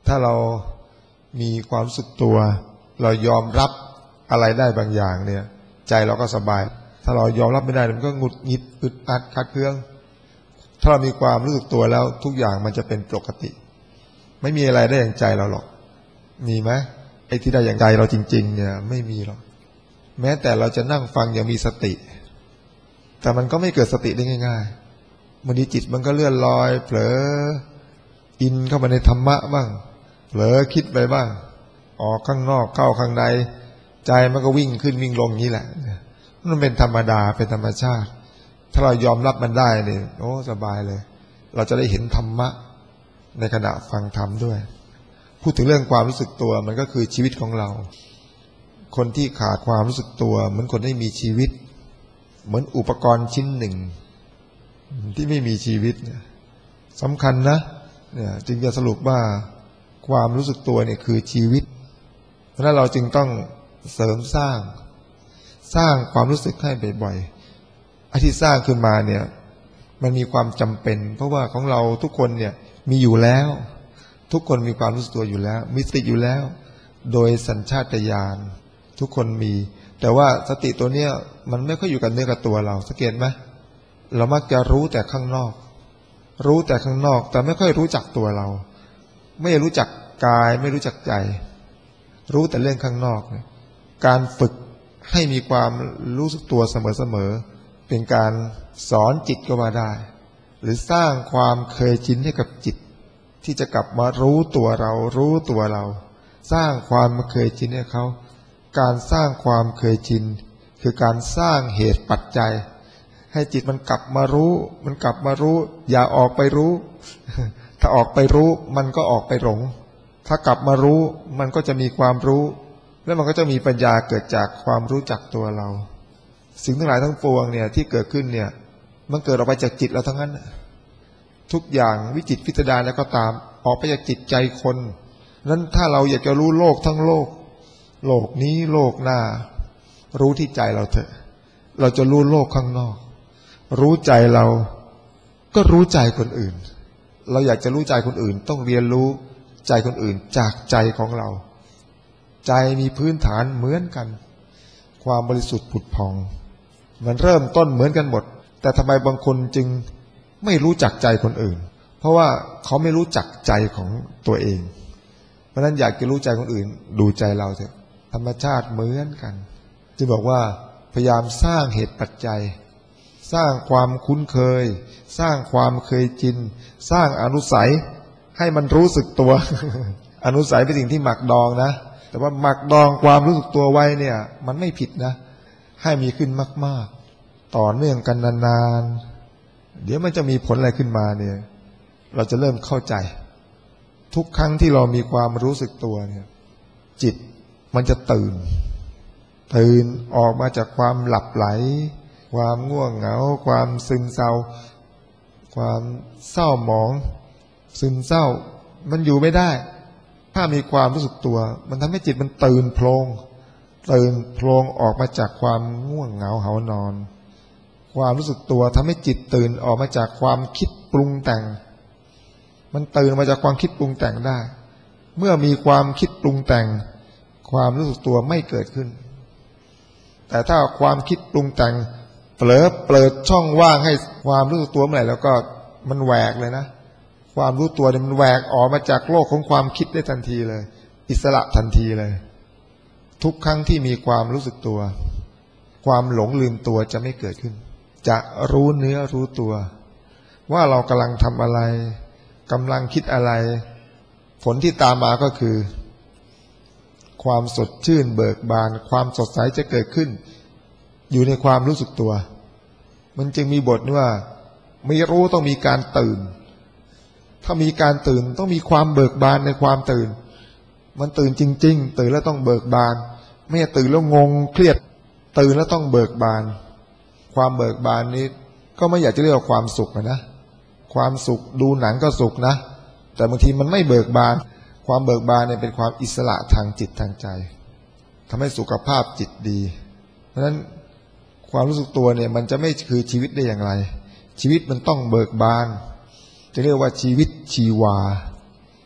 ถ้าเรามีความรู้สึกตัวเรายอมรับอะไรได้บางอย่างเนี่ยใจเราก็สบายถ้าเรายอมรับไม่ได้มันก็หงุดหงิดอึดอัดขัดเคืองถ้าเรามีความรู้สึกตัวแล้วทุกอย่างมันจะเป็นปกติไม่มีอะไรได้อย่างใจเราหรอกมีไหมไอ้ที่ได้อย่างใจเราจริงๆเนี่ยไม่มีหรอกแม้แต่เราจะนั่งฟังอย่างมีสติแต่มันก็ไม่เกิดสติได้ง่ายๆบางทีจิตมันก็เลื่อนลอยเผลออินเข้ามาในธรรมะบ้างเผลอคิดไปบ้างออกข้างนอกเข้าข้างในใจมันก็วิ่งขึ้นวิ่งลงนี้แหละมันเป็นธรรมดาเป็นธรรมชาติถ้าเรายอมรับมันได้เนี่ยโอ้สบายเลยเราจะได้เห็นธรรมะในขณะฟังธรรมด้วยพูดถึงเรื่องความรู้สึกตัวมันก็คือชีวิตของเราคนที่ขาดความรู้สึกตัวเหมือนคนไม่มีชีวิตเหมือนอุปกรณ์ชิ้นหนึ่งที่ไม่มีชีวิตเนี่ยสำคัญนะเนี่ยจึงจะสรุปว่าความรู้สึกตัวเนี่ยคือชีวิตเพราะฉะนั้นเราจึงต้องเสริมสร้างความรู้สึกให้บ่อยๆที่สร้างขึ้นมาเนี่ยมันมีความจำเป็นเพราะว่าของเราทุกคนเนี่ยมีอยู่แล้วทุกคนมีความรู้สึกตัวอยู่แล้วมีสติอยู่แล้วโดยสัญชาตญาณทุกคนมีแต่ว่าสติตัวเนี้ยมันไม่ค่อยอยู่กับเนื้อกับตัวเราสังเกตไหมเรามักจะรู้แต่ข้างนอกรู้แต่ข้างนอกแต่ไม่ค่อยรู้จักตัวเราไม่รู้จักกายไม่รู้จักใจรู้แต่เรื่องข้างนอกการฝึกให้มีความรู้สึกตัวเสมอๆเป็นการสอนจิตก็ว่าได้หรือสร้างความเคยชินให้กับจิตที่จะกลับมารู้ตัวเรารู้ตัวเราสร้างความเคยชินให้เขาการสร้างความเคยชินคือการสร้างเหตุปัจจัยให้จิตมันกลับมารู้มันกลับมารู้อย่าออกไปรู้ถ้าออกไปรู้มันก็ออกไปหลงถ้ากลับมารู้มันก็จะมีความรู้แล้วมันก็จะมีปัญญาเกิดจากความรู้จักตัวเราสิ่งทั้งหลายทั้งปวงเนี่ยที่เกิดขึ้นเนี่ยมันเกิดออกไปจากจิตเราทั้งนั้นทุกอย่างวิจิตรพิสดารแล้วก็ตามออกไปจากจิตใจคนนั้นถ้าเราอยากจะรู้โลกทั้งโลกโลกนี้โลกหน้ารู้ที่ใจเราเถอะเราจะรู้โลกข้างนอกรู้ใจเราก็รู้ใจคนอื่นเราอยากจะรู้ใจคนอื่นต้องเรียนรู้ใจคนอื่นจากใจของเราใจมีพื้นฐานเหมือนกันความบริสุทธิ์ผุดผ่องมันเริ่มต้นเหมือนกันหมดแต่ทำไมบางคนจึงไม่รู้จักใจคนอื่นเพราะว่าเขาไม่รู้จักใจของตัวเองเพราะนั้นอยากจะรู้ใจคนอื่นดูใจเราเถอะธรรมชาติเหมือนกันจึงบอกว่าพยายามสร้างเหตุปัจจัยสร้างความคุ้นเคยสร้างความเคยชินสร้างอนุสัยให้มันรู้สึกตัว อนุสัยเป็นสิ่งที่หมักดองนะแต่ว่าหมักดองความรู้สึกตัวไว้เนี่ยมันไม่ผิดนะให้มีขึ้นมากๆต่อเนื่องกันนานๆเดี๋ยวมันจะมีผลอะไรขึ้นมาเนี่ยเราจะเริ่มเข้าใจทุกครั้งที่เรามีความรู้สึกตัวเนี่ยจิตมันจะตื่นออกมาจากความหลับไหลความง่วงเหงาความซึมเศร้าความเศร้าหมองซึมเศร้ามันอยู่ไม่ได้ถ้ามีความรู้สึกตัวมันทำให้จิตมันตื่นโพลงออกมาจากความง่วงเหงาหานอนความรู้สึกตัวทำให้จิตตื่นออกมาจากความคิดปรุงแต่งมันตื่นมาจากความคิดปรุงแต่งได้เมื่อมีความคิดปรุงแต่งความรู้สึกตัวไม่เกิดขึ้นแต่ถ้าความคิดปรุงแต่งเปิดช่องว่างให้ความรู้สึกตัวเมื่อไหร่แล้วก็มันแหวกเลยนะความรู้ตัวเนี่ยมันแหวกออกมาจากโลกของความคิดได้ทันทีเลยอิสระทันทีเลยทุกครั้งที่มีความรู้สึกตัวความหลงลืมตัวจะไม่เกิดขึ้นจะรู้เนื้อรู้ตัวว่าเรากำลังทำอะไรกำลังคิดอะไรผลที่ตามมาก็คือความสดชื่นเบิกบานความสดใสจะเกิดขึ้นอยู่ในความรู้สึกตัวมันจึงมีบทว่าไม่รู้ต้องมีการตื่นถ้ามีการตื่นต้องมีความเบิกบานในความตื่นมันตื่นจริงๆตื่นแล้วต้องเบิกบานไม่ใช่ตื่นแล้วงงเครียดตื่นแล้วต้องเบิกบานความเบิกบานนี้ก็ไม่อยากจะเรียกว่าความสุขนะความสุขดูหนังก็สุขนะแต่บางทีมันไม่เบิกบานความเบิกบานเนี่ยเป็นความอิสระทางจิตทางใจทำให้สุขภาพจิตดีเพราะฉะนั้นความรู้สึกตัวเนี่ยมันจะไม่คือชีวิตได้อย่างไรชีวิตมันต้องเบิกบานจะเรียกว่าชีวิตชีวา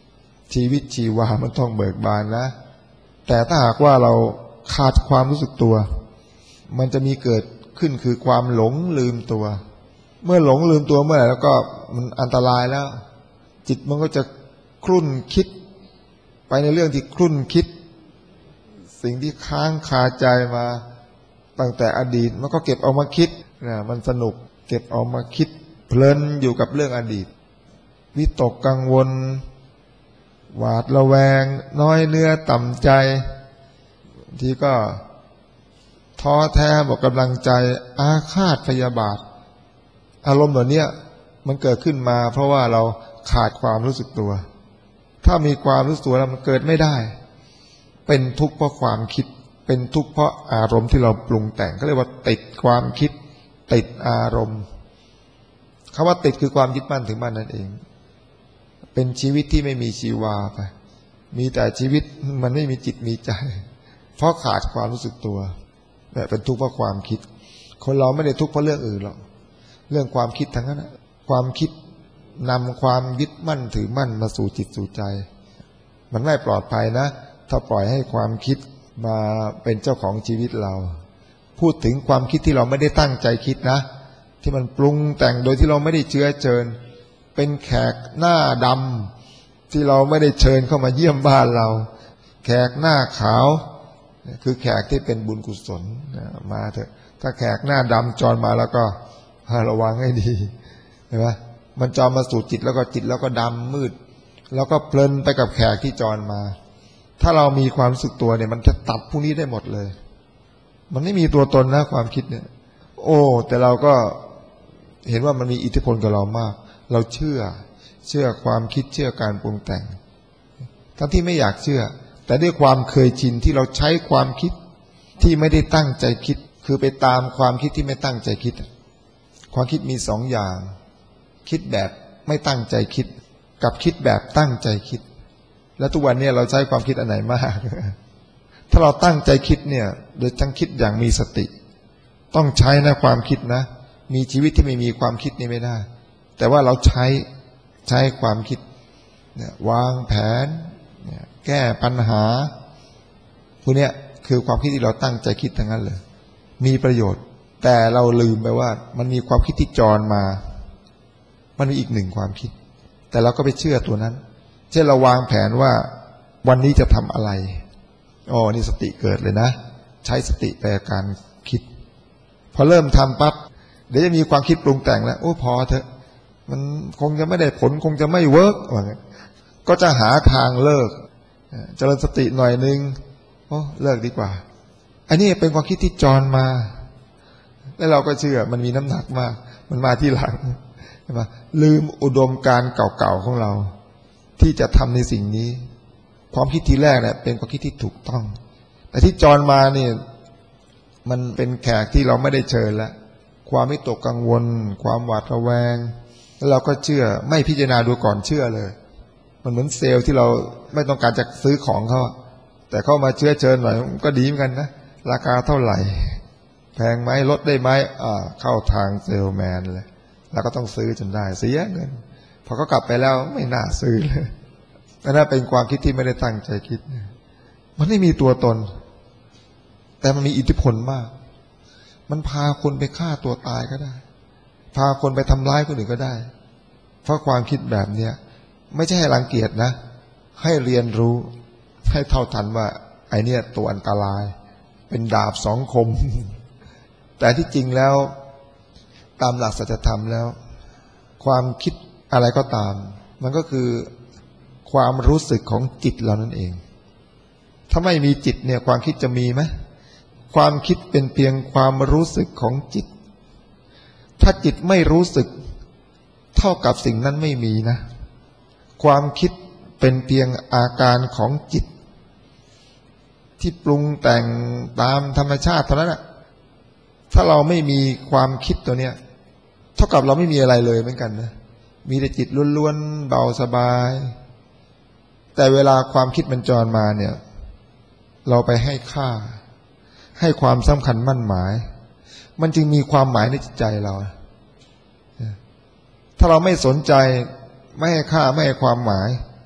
ชีวิตชีวามันต้องเบิกบานนะแต่ถ้าหากว่าเราขาดความรู้สึกตัวมันจะมีเกิดขึ้นคือความหลงลืมตัวเมื่อหลงลืมตัวเมื่อไหร่แล้วก็มันอันตรายแล้วจิตมันก็จะครุ่นคิดไปในเรื่องที่ครุ่นคิดสิ่งที่ค้างคาใจมาตั้งแต่อดีตมันก็เก็บเอามาคิดนะมันสนุกเก็บเอามาคิดเพลินอยู่กับเรื่องอดีตวิตกกังวลหวาดระแวงน้อยเนื้อต่ำใจทีก็ท้อแท้หมดกำลังใจอาฆาตพยาบาทอารมณ์เหล่านี้มันเกิดขึ้นมาเพราะว่าเราขาดความรู้สึกตัวถ้ามีความรู้สึกตัวแล้วมันเกิดไม่ได้เป็นทุกข์เพราะความคิดเป็นทุกข์เพราะอารมณ์ที่เราปรุงแต่งเขาเรียกว่าติดความคิดติดอารมณ์คำว่าติดคือความยึดมั่นถือมั่นนั่นเองเป็นชีวิตที่ไม่มีชีวาไปมีแต่ชีวิตมันไม่มีจิตมีใจเพราะขาดความรู้สึกตัวเนี่ยเป็นทุกข์เพราะความคิดคนเราไม่ได้ทุกข์เพราะเรื่องอื่นหรอกเรื่องความคิดทั้งนั้นความคิดนำความยึดมั่นถือมั่นมาสู่จิตสู่ใจมันไม่ปลอดภัยนะถ้าปล่อยให้ความคิดมาเป็นเจ้าของชีวิตเราพูดถึงความคิดที่เราไม่ได้ตั้งใจคิดนะที่มันปรุงแต่งโดยที่เราไม่ได้เชื้อเชิญเป็นแขกหน้าดำที่เราไม่ได้เชิญเข้ามาเยี่ยมบ้านเราแขกหน้าขาวคือแขกที่เป็นบุญกุศลมาเถอะถ้าแขกหน้าดำจรมาแล้วก็ระวังให้ดีเห็นไหมมันจรมาสู่จิตแล้วก็จิตแล้วก็ดำมืดแล้วก็เพลินไปกับแขกที่จรมาถ้าเรามีความรู้สึกตัวเนี่ยมันจะตัดพวกนี้ได้หมดเลยมันไม่มีตัวตนนะความคิดเนี่ยโอ้แต่เราก็เห็นว่ามันมีอิทธิพลกับเรามากเราเชื่อความคิดเชื่อการปรุงแต่งทั้งที่ไม่อยากเชื่อแต่ด้วยความเคยชินที่เราใช้ความคิดที่ไม่ได้ตั้งใจคิดคือไปตามความคิดที่ไม่ตั้งใจคิดความคิดมีสองอย่างคิดแบบไม่ตั้งใจคิดกับคิดแบบตั้งใจคิดแล้วทุกวันนี้เราใช้ความคิดอันไหนมากถ้าเราตั้งใจคิดเนี่ยโดยทั้งคิดอย่างมีสติต้องใช้นะความคิดนะมีชีวิตที่ไม่มีความคิดนี่ไม่ได้แต่ว่าเราใช้ความคิดเนี่ยวางแผนเนี่ยแก้ปัญหาพวกนี้คือความคิดที่เราตั้งใจคิดทั้งนั้นเลยมีประโยชน์แต่เราลืมไปว่ามันมีความคิดที่จรมามันมีอีกหนึ่งความคิดแต่เราก็ไปเชื่อตัวนั้นเช่นเราวางแผนว่าวันนี้จะทำอะไรอ๋อนี่สติเกิดเลยนะใช้สติแปลการคิดพอเริ่มทำปั๊บเดี๋ยวจะมีความคิดปรุงแต่งแล้วโอ้พอเถอะมันคงจะไม่ได้ผลคงจะไม่เวิร์กว่างั้นก็จะหาทางเลิกเจริญสติหน่อยนึงโอ้เลิกดีกว่าอันนี้เป็นความคิดที่จรมาแล้วเราก็เชื่อมันมีน้ำหนักมากมันมาที่หลังใช่ไหมลืมอุดมการณ์เก่าๆของเราที่จะทำในสิ่งนี้ความคิดทีแรกเนี่ยเป็นความคิดที่ถูกต้องแต่ที่จรมาเนี่ยมันเป็นแขกที่เราไม่ได้เชิญแล้วความไม่ตกกังวลความหวาดระแวงแล้วเราก็เชื่อไม่พิจารณาดูก่อนเชื่อเลยมันเหมือนเซลล์ที่เราไม่ต้องการจะซื้อของเขาแต่เข้ามาเชื้อเชิญหน่อยก็ดีเหมือนกันนะราคาเท่าไหร่แพงไหมลดได้ไหมเข้าทางเซลแมนเลยแล้วก็ต้องซื้อจนได้เสียเงินพอเขากลับไปแล้วไม่น่าซื้อเลยนั่นเป็นความคิดที่ไม่ได้ตั้งใจคิดมันไม่มีตัวตนแต่มันมีอิทธิพลมากมันพาคนไปฆ่าตัวตายก็ได้พาคนไปทำร้ายคนอื่นก็ได้เพราะความคิดแบบเนี้ยไม่ใช่ให้รังเกียจนะให้เรียนรู้ให้เท่าทันว่าไอเนี้ยตัวอันตรายเป็นดาบสองคมแต่ที่จริงแล้วตามหลักสัจธรรมแล้วความคิดอะไรก็ตามมันก็คือความรู้สึกของจิตเรานั่นเองถ้าไม่มีจิตเนี่ยความคิดจะมีไหมความคิดเป็นเพียงความรู้สึกของจิตถ้าจิตไม่รู้สึกเท่ากับสิ่งนั้นไม่มีนะความคิดเป็นเพียงอาการของจิตที่ปรุงแต่งตามธรรมชาติเท่านั้นแหละถ้าเราไม่มีความคิดตัวเนี้ยเท่ากับเราไม่มีอะไรเลยเหมือนกันนะมีแต่จิตล้วนๆเบาสบายแต่เวลาความคิดมันจรมาเนี่ยเราไปให้ค่าให้ความสำคัญมั่นหมายมันจึงมีความหมายในจิตใจเราถ้าเราไม่สนใจไม่ให้ค่าไม่ให้ความหมาย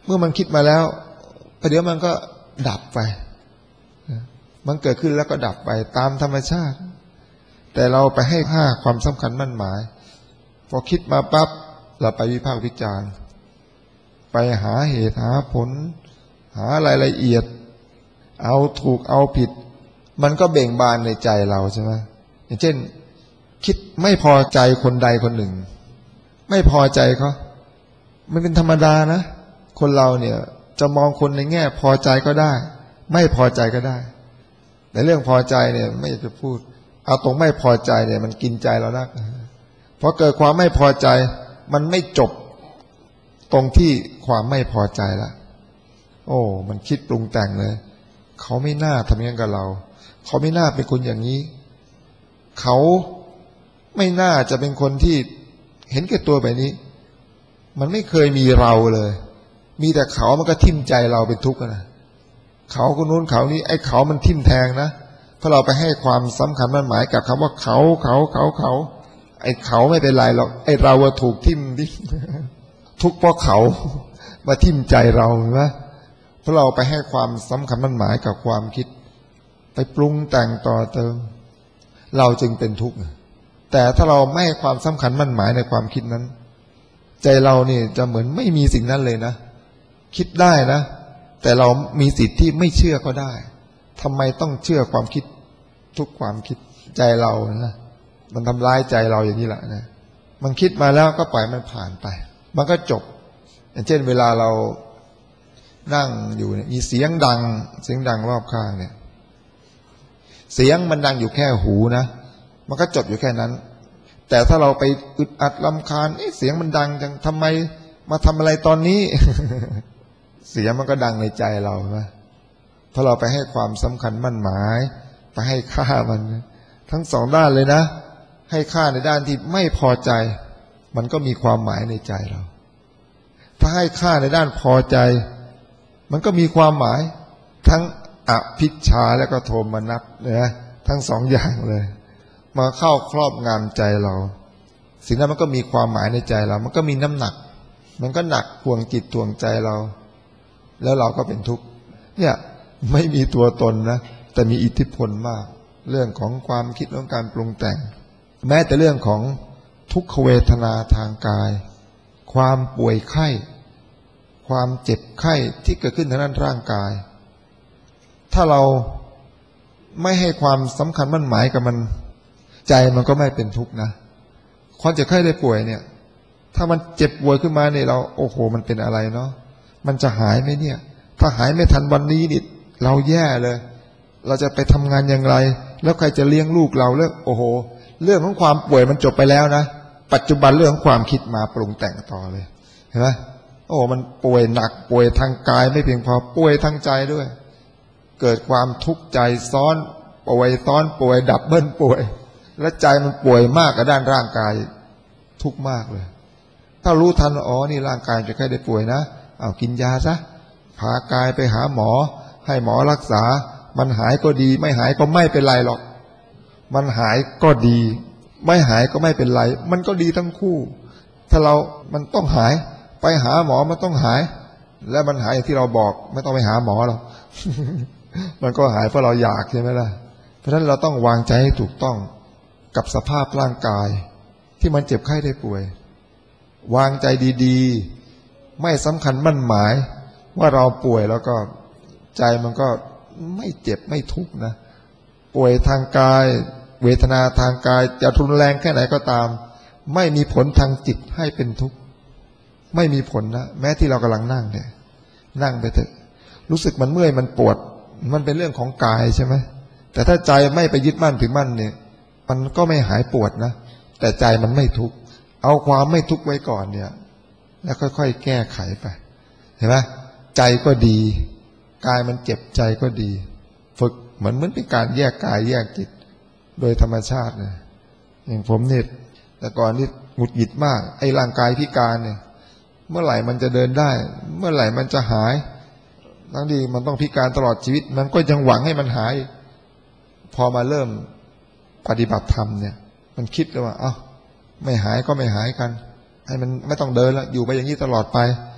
เมื่อมันคิดมาแล้วเดี๋ยวมันก็ดับไปมันเกิดขึ้นแล้วก็ดับไปตามธรรมชาติแต่เราไปให้ค่าความสำคัญมั่นหมายพอคิดมาปั๊บเราไปวิพากษ์วิจารณ์ไปหาเหตุหาผลหารายละเอียดเอาถูกเอาผิดมันก็เบ่งบานในใจเราใช่ไหมอย่างเช่นคิดไม่พอใจคนใดคนหนึ่งไม่พอใจเขามันเป็นธรรมดานะคนเราเนี่ยจะมองคนในแง่พอใจก็ได้ไม่พอใจก็ได้แต่เรื่องพอใจเนี่ยไม่อยากจะพูดเอาตรงไม่พอใจเนี่ยมันกินใจเรานักพอเกิดความไม่พอใจมันไม่จบตรงที่ความไม่พอใจละโอ้มันคิดปรุงแต่งเลยเขาไม่น่าทำอย่างนั้นกับเราเขาไม่น่าเป็นคนอย่างนี้เขาไม่น่าจะเป็นคนที่เห็นแก่ตัวแบบนี้มันไม่เคยมีเราเลยมีแต่เขามันก็ทิ่มใจเราเป็นทุกข์นะเขาคนนู้นเขานี้ไอ้เขามันทิ่มแทงนะเพราะเราไปให้ความสำคัญมั่นหมายกับคำว่าเขาไอ้เขาไม่เป็นไรหรอกไอ้เราถูกทิ่มดิทุกข์เพราะเขามาทิ่มใจเราเห็นไหมเพราะเราไปให้ความสำคัญมั่นหมายกับความคิดไปปรุงแต่งต่อเติมเราจึงเป็นทุกข์แต่ถ้าเราไม่ให้ความสำคัญมั่นหมายในความคิดนั้นใจเรานี่จะเหมือนไม่มีสิ่งนั้นเลยนะคิดได้นะแต่เรามีสิทธิ์ที่ไม่เชื่อก็ได้ทำไมต้องเชื่อความคิดทุกความคิดใจเรานะมันทำร้ายใจเราอย่างนี้แหละนะมันคิดมาแล้วก็ปล่อยมันผ่านไปมันก็จบอย่างเช่นเวลาเรานั่งอยู่เนี่ยมีเสียงดังรอบข้างเนี่ยเสียงมันดังอยู่แค่หูนะมันก็จบอยู่แค่นั้นแต่ถ้าเราไปอึดอัดรำคาญเสียงมันดังจังทำไมมาทำอะไรตอนนี้ เสียงมันก็ดังในใจเราใช่ไหมเพราะเราไปให้ความสำคัญมั่นหมายไปให้ค่ามันทั้งสองด้านเลยนะให้ค่าในด้านที่ไม่พอใจมันก็มีความหมายในใจเราถ้าให้ค่าในด้านพอใจมันก็มีความหมายทั้งอภิชฌาและก็โทมนัสนะทั้งสองอย่างเลยมาเข้าครอบงำใจเราสิ่งนั้นมันก็มีความหมายในใจเรามันก็มีน้ำหนักมันก็หนักทวงจิตทวงใจเราแล้วเราก็เป็นทุกข์เนี่ยไม่มีตัวตนนะแต่มีอิทธิพลมากเรื่องของความคิดเรื่องการปรุงแต่งแม้แต่เรื่องของทุกขเวทนาทางกายความป่วยไข้ความเจ็บไข้ที่เกิดขึ้นทางด้านร่างกายถ้าเราไม่ให้ความสำคัญมั่นหมายกับมันใจมันก็ไม่เป็นทุกข์นะความเจ็บไข้ได้ป่วยเนี่ยถ้ามันเจ็บป่วยขึ้นมาเนี่ยเราโอ้โหมันเป็นอะไรเนาะมันจะหายไหมเนี่ยถ้าหายไม่ทันวันนี้นี่เราแย่เลยเราจะไปทำงานอย่างไรแล้วใครจะเลี้ยงลูกเราโอ้โหเรื่องของความป่วยมันจบไปแล้วนะปัจจุบันเรื่องของความคิดมาปรุงแต่งต่อเลยเห็นไหมโอ้มันป่วยหนักป่วยทางกายไม่เพียงพอป่วยทางใจด้วยเกิดความทุกข์ใจซ้อนป่วยซ้อนป่วยดับเบิ้ลป่วยและใจมันป่วยมากกับด้านร่างกายทุกข์มากเลยถ้ารู้ทันอ๋อนี่ร่างกายจะแค่ได้ป่วยนะเอากินยาซะพากายไปหาหมอให้หมอรักษามันหายก็ดีไม่หายก็ไม่เป็นไรหรอกมันหายก็ดีไม่หายก็ไม่เป็นไรมันก็ดีทั้งคู่ถ้ามันต้องหายไปหาหมอมันต้องหายและมันหายอย่างที่เราบอกไม่ต้องไปหาหมอหรอก มันก็หายเพราะเราอยากใช่ไหมล่ะเพราะฉะนั้นเราต้องวางใจให้ถูกต้องกับสภาพร่างกายที่มันเจ็บไข้ได้ป่วยวางใจดีๆไม่สำคัญมั่นหมายว่าเราป่วยแล้วก็ใจมันก็ไม่เจ็บไม่ทุกข์นะป่วยทางกายเวทนาทางกายจะรุนแรงแค่ไหนก็ตามไม่มีผลทางจิตให้เป็นทุกข์ไม่มีผลนะแม้ที่เรากำลังนั่งเนี่ยนั่งไปเถอะรู้สึกมันเมื่อยมันปวดมันเป็นเรื่องของกายใช่ไหมแต่ถ้าใจไม่ไปยึดมั่นถือมั่นเนี่ยมันก็ไม่หายปวดนะแต่ใจมันไม่ทุกข์เอาความไม่ทุกข์ไว้ก่อนเนี่ยแล้วค่อยๆแก้ไขไปเห็นไหมใจก็ดีกายมันเจ็บใจก็ดีฝึกเหมือนเป็นการแยกกายแยกจิตโดยธรรมชาตินะอย่างผมเนี่ยแต่ก่อนนี่หงุดหงิดมากไอ้ร่างกายพิการเนี่ยเมื่อไหร่มันจะเดินได้เมื่อไหร่มันจะหายทั้งที่มันต้องพิการตลอดชีวิตมันก็ยังหวังให้มันหายพอมาเริ่มปฏิบัติธรรมเนี่ยมันคิดเลยว่าไม่หายก็ไม่หายกันให้มันไม่ต้องเดินแล้วอยู่ไปอย่างนี้ตลอดไป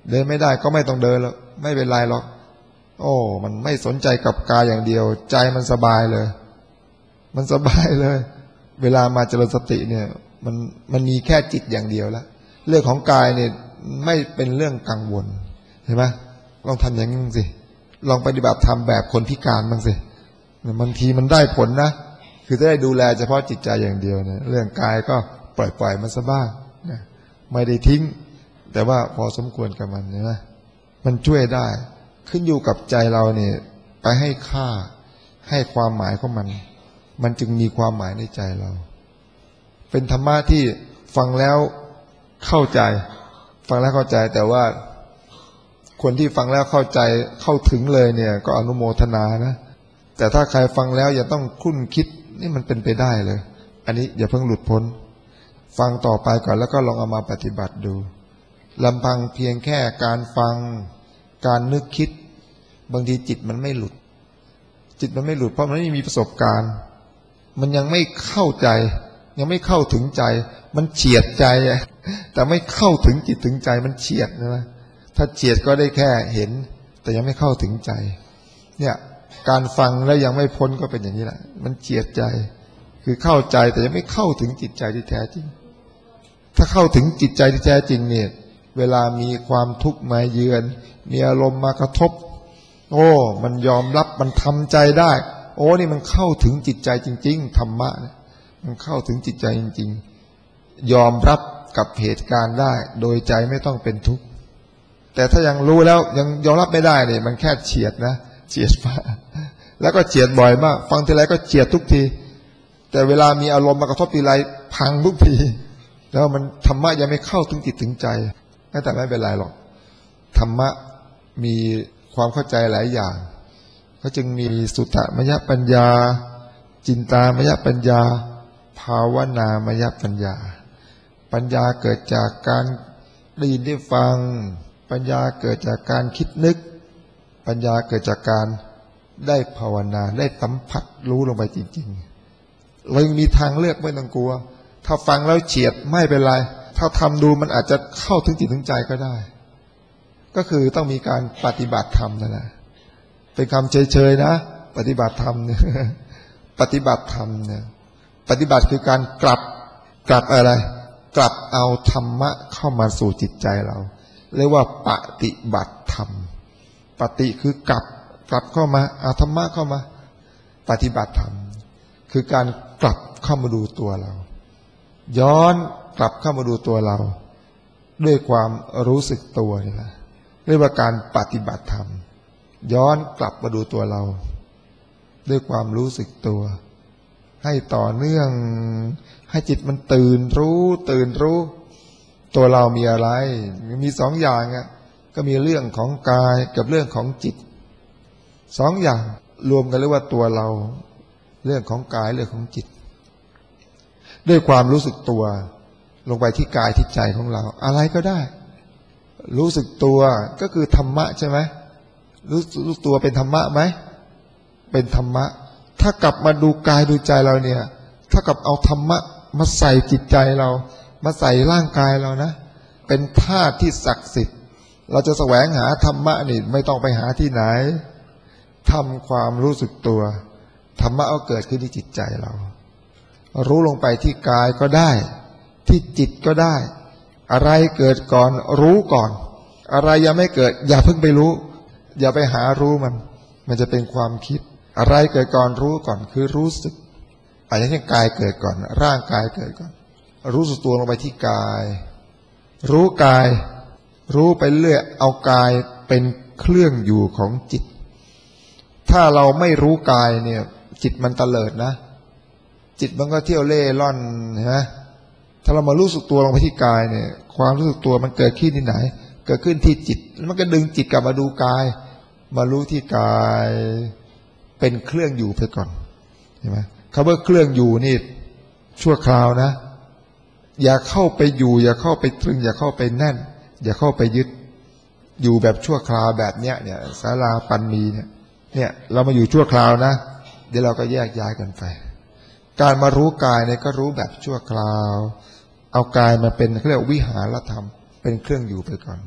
เดินไม่ได้ก็ไม่ต้องเดินแล้วไม่เป็นไรหรอกโอ้มันไม่สนใจกับกายอย่างเดียวใจมันสบายเลยมันสบายเลยเวลามาเจริญสติเนี่ยมันมีแค่จิตอย่างเดียวแล้วเรื่องของกายเนี่ยไม่เป็นเรื่องกังวลเห็นไหมลองทำอย่างนี้สิลองปฏิบัติธรรมแบบคนพิการบ้างสิบางทีมันได้ผลนะคือจะได้ดูแลเฉพาะจิตใจอย่างเดียวเนี่ยเรื่องกายก็ปล่อยมันซะบ้างนะไม่ได้ทิ้งแต่ว่าพอสมควรกับมันนะมันช่วยได้ขึ้นอยู่กับใจเราเนี่ยไปให้ค่าให้ความหมายของมันจึงมีความหมายในใจเราเป็นธรรมะที่ฟังแล้วเข้าใจแต่ว่าคนที่ฟังแล้วเข้าใจเข้าถึงเลยเนี่ยก็อนุโมทนานะแต่ถ้าใครฟังแล้วอย่าต้องคุ้นคิดนี่มันเป็นไปได้เลยอันนี้อย่าเพิ่งหลุดพ้นฟังต่อไปก่อนแล้วก็ลองเอามาปฏิบัติดูลำพังเพียงแค่การฟังการนึกคิดบางทีจิตมันไม่หลุดเพราะมันไม่มีประสบการณ์มันยังไม่เข้าใจยังไม่เข้าถึงใจมันเฉียดใจแต่ไม่เข้าถึงจิตถึงใจมันเฉียดนะถ้าเฉียดก็ได้แค่เห็นแต่ยังไม่เข้าถึงใจเนี่ยการฟังแล้วยังไม่พ้นก็เป็นอย่างนี้แหละมันเฉียดใจคือเข้าใจแต่ยังไม่เข้าถึงจิตใจที่แท้จริงถ้าเข้าถึงจิตใจที่แท้จริงเนี่ยเวลามีความทุกข์มาเยือนมีอารมณ์มากระทบโอ้มันยอมรับมันทำใจได้โอ้นี่มันเข้าถึงจิตใจจริงๆธรรมะเนี่ยมันเข้าถึงจิตใจจริงๆยอมรับกับเหตุการณ์ได้โดยใจไม่ต้องเป็นทุกข์แต่ถ้ายังรู้แล้วยังยอมรับไม่ได้เนี่ยมันแค่เฉียดนะเฉียดมาแล้วก็เฉียดบ่อยมากฟังทีไรก็เฉียดทุกทีแต่เวลามีอารมณ์มากระทบทีไรพังทุกทีแล้วมันธรรมะยังไม่เข้าถึงจิตถึงใจแต่ไม่เป็นไรหรอกธรรมะมีความเข้าใจหลายอย่างก็จึงมีสุตตมยปัญญาจินตามยปัญญาภาวนามยปัญญาปัญญาเกิดจากการได้ยินได้ฟังปัญญาเกิดจากการคิดนึกปัญญาเกิดจากการได้ภาวนาได้สัมผัสรู้ลงไปจริงๆเรายังมีทางเลือกไม่ต้องกลัวถ้าฟังแล้วเฉียดไม่เป็นไรถ้าทำดูมันอาจจะเข้าถึงจิตถึงใจก็ได้ก็คือต้องมีการปฏิบัติธรรมนั่นแหละเป็นคำเฉยๆนะปฏิบัติธรรมเนี่ยปฏิบัติธรรมเนี่ยปฏิบัติคือการกลับอะไรกลับเอาธรรมะเข้ามาสู่จิตใจเราเรียกว่าปฏิบัติธรรมปฏิคือกลับเข้ามาเอาธรรมะเข้ามาปฏิบัติธรรมคือการกลับเข้ามาดูตัวเราย้อนกลับเข้ามาดูตัวเราด้วยความรู้สึกตัวนี่แหละเรียกว่าการปฏิบัติธรรมย้อนกลับมาดูตัวเราด้วยความรู้สึกตัวให้ต่อเนื่องให้จิตมันตื่นรู้ตัวเรามีอะไรมีสองอย่างก็มีเรื่องของกายกับเรื่องของจิตสองอย่างรวมกันเรียกว่าตัวเราเรื่องของกายเรื่องของจิตด้วยความรู้สึกตัวลงไปที่กายที่ใจของเราอะไรก็ได้รู้สึกตัวก็คือธรรมะใช่ไหมรู้ตัวเป็นธรรมะไหมเป็นธรรมะถ้ากลับมาดูกายดูใจเราเนี่ยถ้ากับเอาธรรมะมาใส่จิตใจเรามาใส่ร่างกายเรานะเป็นธาตุที่ศักดิ์สิทธิ์เราจะแสวงหาธรรมะนี่ไม่ต้องไปหาที่ไหนทำความรู้สึกตัวธรรมะเอาเกิดขึ้นที่จิตใจเรารู้ลงไปที่กายก็ได้ที่จิตก็ได้อะไรเกิดก่อนรู้ก่อนอะไรยังไม่เกิดอย่าเพิ่งไปรู้อย่าไปหารู้มันจะเป็นความคิดอะไรเกิดก่อนรู้ก่อนคือรู้สึกอะไรที่กายเกิดก่อนร่างกายเกิดก่อนรู้สึกตัวลงไปที่กายรู้กายรู้ไปเรื่อยเอากายเป็นเครื่องอยู่ของจิตถ้าเราไม่รู้กายเนี่ยจิตมันเตลิดนะจิตมันก็เที่ยวเล่ร่อนนะถ้าเรามารู้สึกตัวลงไปที่กายเนี่ยความรู้สึกตัวมันเกิดขึ้นที่ไหนเกิดขึ้นที่จิตมันก็ดึงจิตกลับมาดูกายมารู้ที่กายเป็นเครื่องอยู่ไปก่อนเห็นไหมคำว่าเครื่องอยู่นี่ชั่วคราวนะอย่าเข้าไปอยู่อย่าเข้าไปตรึงอย่าเข้าไปแน่นอย่าเข้าไปยึดอยู่แบบชั่วคราวแบบเนี้ยเนี่ยศาลาปันมีเนี่ยเรามาอยู่ชั่วคราวนะเดี๋ยวเราก็แยกย้ายกันไปการมารู้กายเนี่ยก็รู้แบบชั่วคราวเอากายมาเป็นเรียกวิหารธรรมเป็นเครื่องอยู่ไปก่อน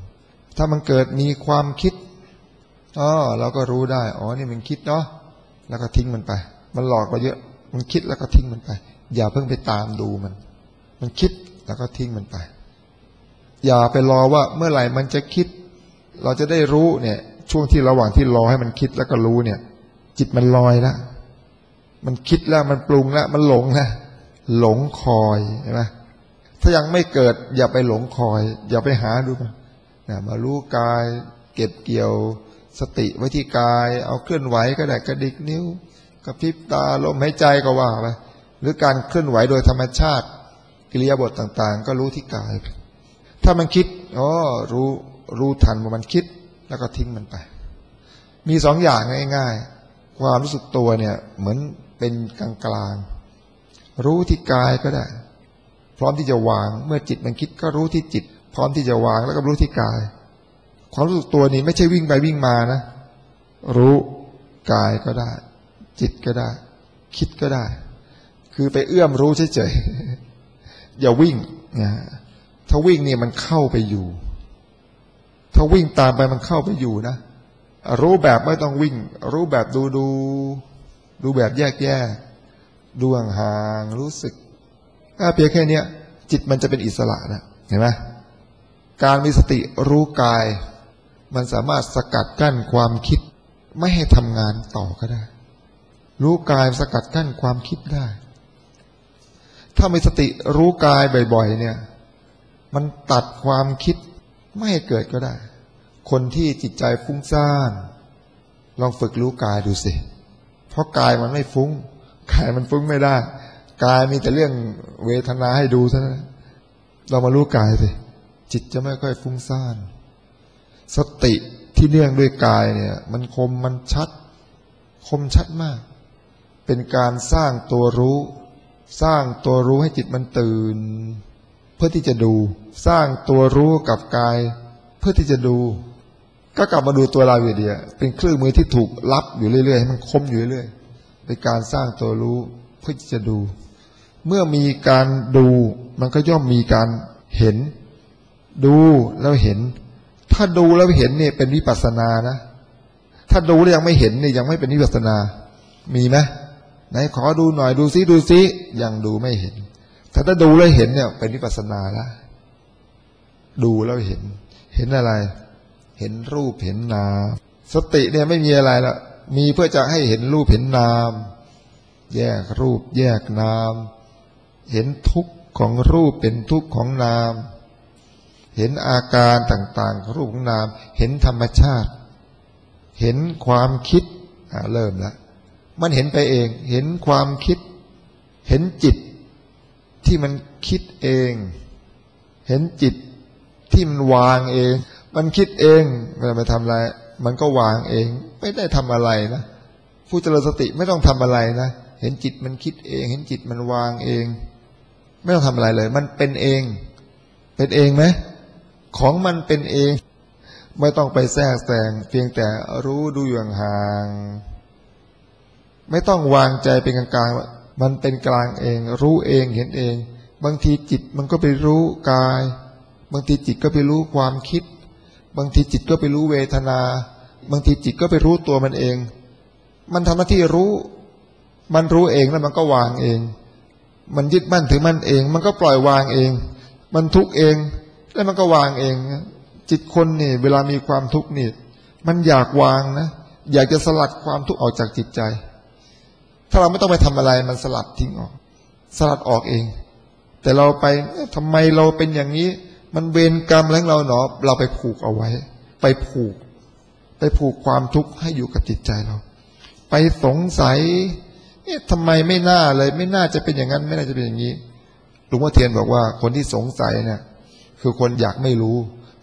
ถ้ามันเกิดมีความคิดเราก็รู้ได้นี่มันคิดเนาะแล้วก็ทิ้งมันไปมันหลอกเราเยอะมันคิดแล้วก็ทิ้งมันไปอย่าเพิ่งไปตามดูมันคิดแล้วก็ทิ้งมันไปอย่าไปรอว่าเมื่อไหร่มันจะคิดเราจะได้รู้เนี่ยช่วงที่ระหว่างที่รอให้มันคิดแล้วก็รู้เนี่ยจิตมันลอยแล้วมันคิดแล้วมันปรุงแล้วมันหลงแล้วหลงคอยเห็นไหมถ้ายังไม่เกิดอย่าไปหลงคอยอย่าไปหาดูมารู้กายเก็บเกี่ยวสติไว้ที่กายเอาเคลื่อนไหวก็ได้กระดิกนิ้วกระพริบตาลมหายใจก็ว่าไปหรือการเคลื่อนไหวโดยธรรมชาติกิริยาบทต่างๆก็รู้ที่กายถ้ามันคิดรู้ทันว่ามันคิดแล้วก็ทิ้งมันไปมีสองอย่างง่ายๆความรู้สึกตัวเนี่ยเหมือนเป็นกลางๆรู้ที่กายก็ได้พร้อมที่จะวางเมื่อจิตมันคิดก็รู้ที่จิตพร้อมที่จะวางแล้วก็รู้ที่กายความรู้สึกตัวนี้ไม่ใช่วิ่งไปวิ่งมานะรู้กายก็ได้จิตก็ได้คิดก็ได้คือไปเอื้อมรู้เฉยๆอย่าวิ่งนะถ้าวิ่งเนี่ยมันเข้าไปอยู่ถ้าวิ่งตามไปมันเข้าไปอยู่นะรู้แบบไม่ต้องวิ่งรู้แบบดูแบบแยกดูห่างๆรู้สึกถ้าเพียงแค่นี้จิตมันจะเป็นอิสระนะเห็นไหมการมีสติรู้กายมันสามารถสกัดกั้นความคิดไม่ให้ทำงานต่อก็ได้รู้กายสกัดกั้นความคิดได้ถ้ามีสติรู้กายบ่อยๆเนี่ยมันตัดความคิดไม่ให้เกิดก็ได้คนที่จิตใจฟุ้งซ่านลองฝึกรู้กายดูสิเพราะกายมันไม่ฟุ้งกายมันฟุ้งไม่ได้กายมีแต่เรื่องเวทนาให้ดูเท่านั้นเรามารู้กายสิจิตจะไม่ค่อยฟุ้งซ่านสติที่เนื่องด้วยกายเนี่ยมันคมมันชัดมากเป็นการสร้างตัวรู้ให้จิตมันตื่นเพื่อที่จะดูสร้างตัวรู้กับกายเพื่อที่จะดูก็กลับมาดูตัวเราอยู่ดีเป็นเครื่องมือที่ถูกลับอยู่เรื่อยๆให้มันคมอยู่เรื่อยๆเป็นการสร้างตัวรู้เพื่อที่จะดูเมื่อมีการดูมันก็ย่อมมีการเห็นดูแล้วเห็นถ้าดูแล้วเห็นเนี่ยเป็นวิปัสสนานะถ้าดูแล้วยังไม่เห็นเนี่ยยังไม่เป็นวิปัสสนามีไหมไหนขอดูหน่อยดูซิยังดูไม่เห็นถ้าดูแล้วเห็นเนี่ยเป็นวิปัสสนาแล้วดูแล้วเห็นอะไรเห็นรูปเห็นนามสติเนี่ยไม่มีอะไรละมีเพื่อจะให้เห็นรูปเห็นนามแยกรูปแยกนามเห็นทุกข์ของรูปเป็นทุกข์ของนามเห็นอาการต่างๆของรูปของนามเห็นธรรมชาติเห็นความคิดเริ่มแล้วมันเห็นไปเองเห็นความคิดเห็นจิตที่มันคิดเองเห็นจิตที่มันวางเองมันคิดเองไม่ได้ไปทำอะไรมันก็วางเองไม่ได้ทำอะไรนะผู้เจริญสติไม่ต้องทำอะไรนะเห็นจิตมันคิดเองเห็นจิตมันวางเองไม่ต้องทำอะไรเลยมันเป็นเองไหมของมันเป็นเองไม่ต้องไปแทรกแซงเพียงแต่รู้ดูอย่างห่างไม่ต้องวางใจเป็นกลางๆมันเป็นกลางเองรู้เองเห็นเองบางทีจิตมันก็ไปรู้กายบางทีจิตก็ไปรู้ความคิดบางทีจิตก็ไปรู้เวทนาบางทีจิตก็ไปรู้ตัวมันเองมันทำหน้าที่รู้มันรู้เองแล้วมันก็วางเองมันยึดมั่นถือมั่นเองมันก็ปล่อยวางเองมันทุกข์เองแล้วมันก็วางเองจิตคนนี่เวลามีความทุกข์นี่มันอยากวางนะอยากจะสลัดความทุกข์ออกจากจิตใจถ้าเราไม่ต้องไปทำอะไรมันสลัดทิ้งออกสลัดออกเองแต่เราไปทำไมเราเป็นอย่างนี้มันเวรกรรมของเราเนาะเราไปผูกเอาไว้ไปผูกความทุกข์ให้อยู่กับจิตใจเราไปสงสัยทำไมไม่น่าเลยไม่น่าจะเป็นอย่างนั้นไม่น่าจะเป็นอย่างนี้หลวงพ่อเทียนบอกว่าคนที่สงสัยเนี่ยคือคนอยากไม่รู้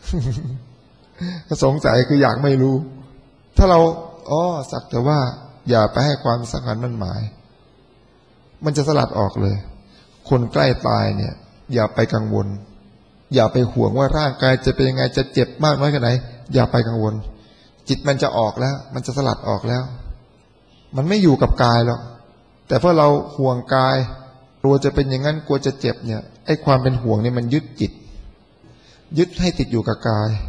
สงสัยคืออยากไม่รู้ถ้าเราสักแต่ว่าอย่าไปให้ความสำคัญมั่นหมายมันจะสลัดออกเลยคนใกล้ตายเนี่ยอย่าไปกังวลอย่าไปห่วงว่าร่างกายจะเป็นยังไงจะเจ็บมากน้อยแค่ไหนอย่าไปกังวลจิตมันจะออกแล้วมันจะสลัดออกแล้วมันไม่อยู่กับกายหรอกแต่เพราะเราห่วงกายกลัวจะเป็นอย่างนั้นกลัวจะเจ็บเนี่ยไอ้ความเป็นห่วงเนี่ยมันยึดจิตยึดให้ติดอยู่กับกาย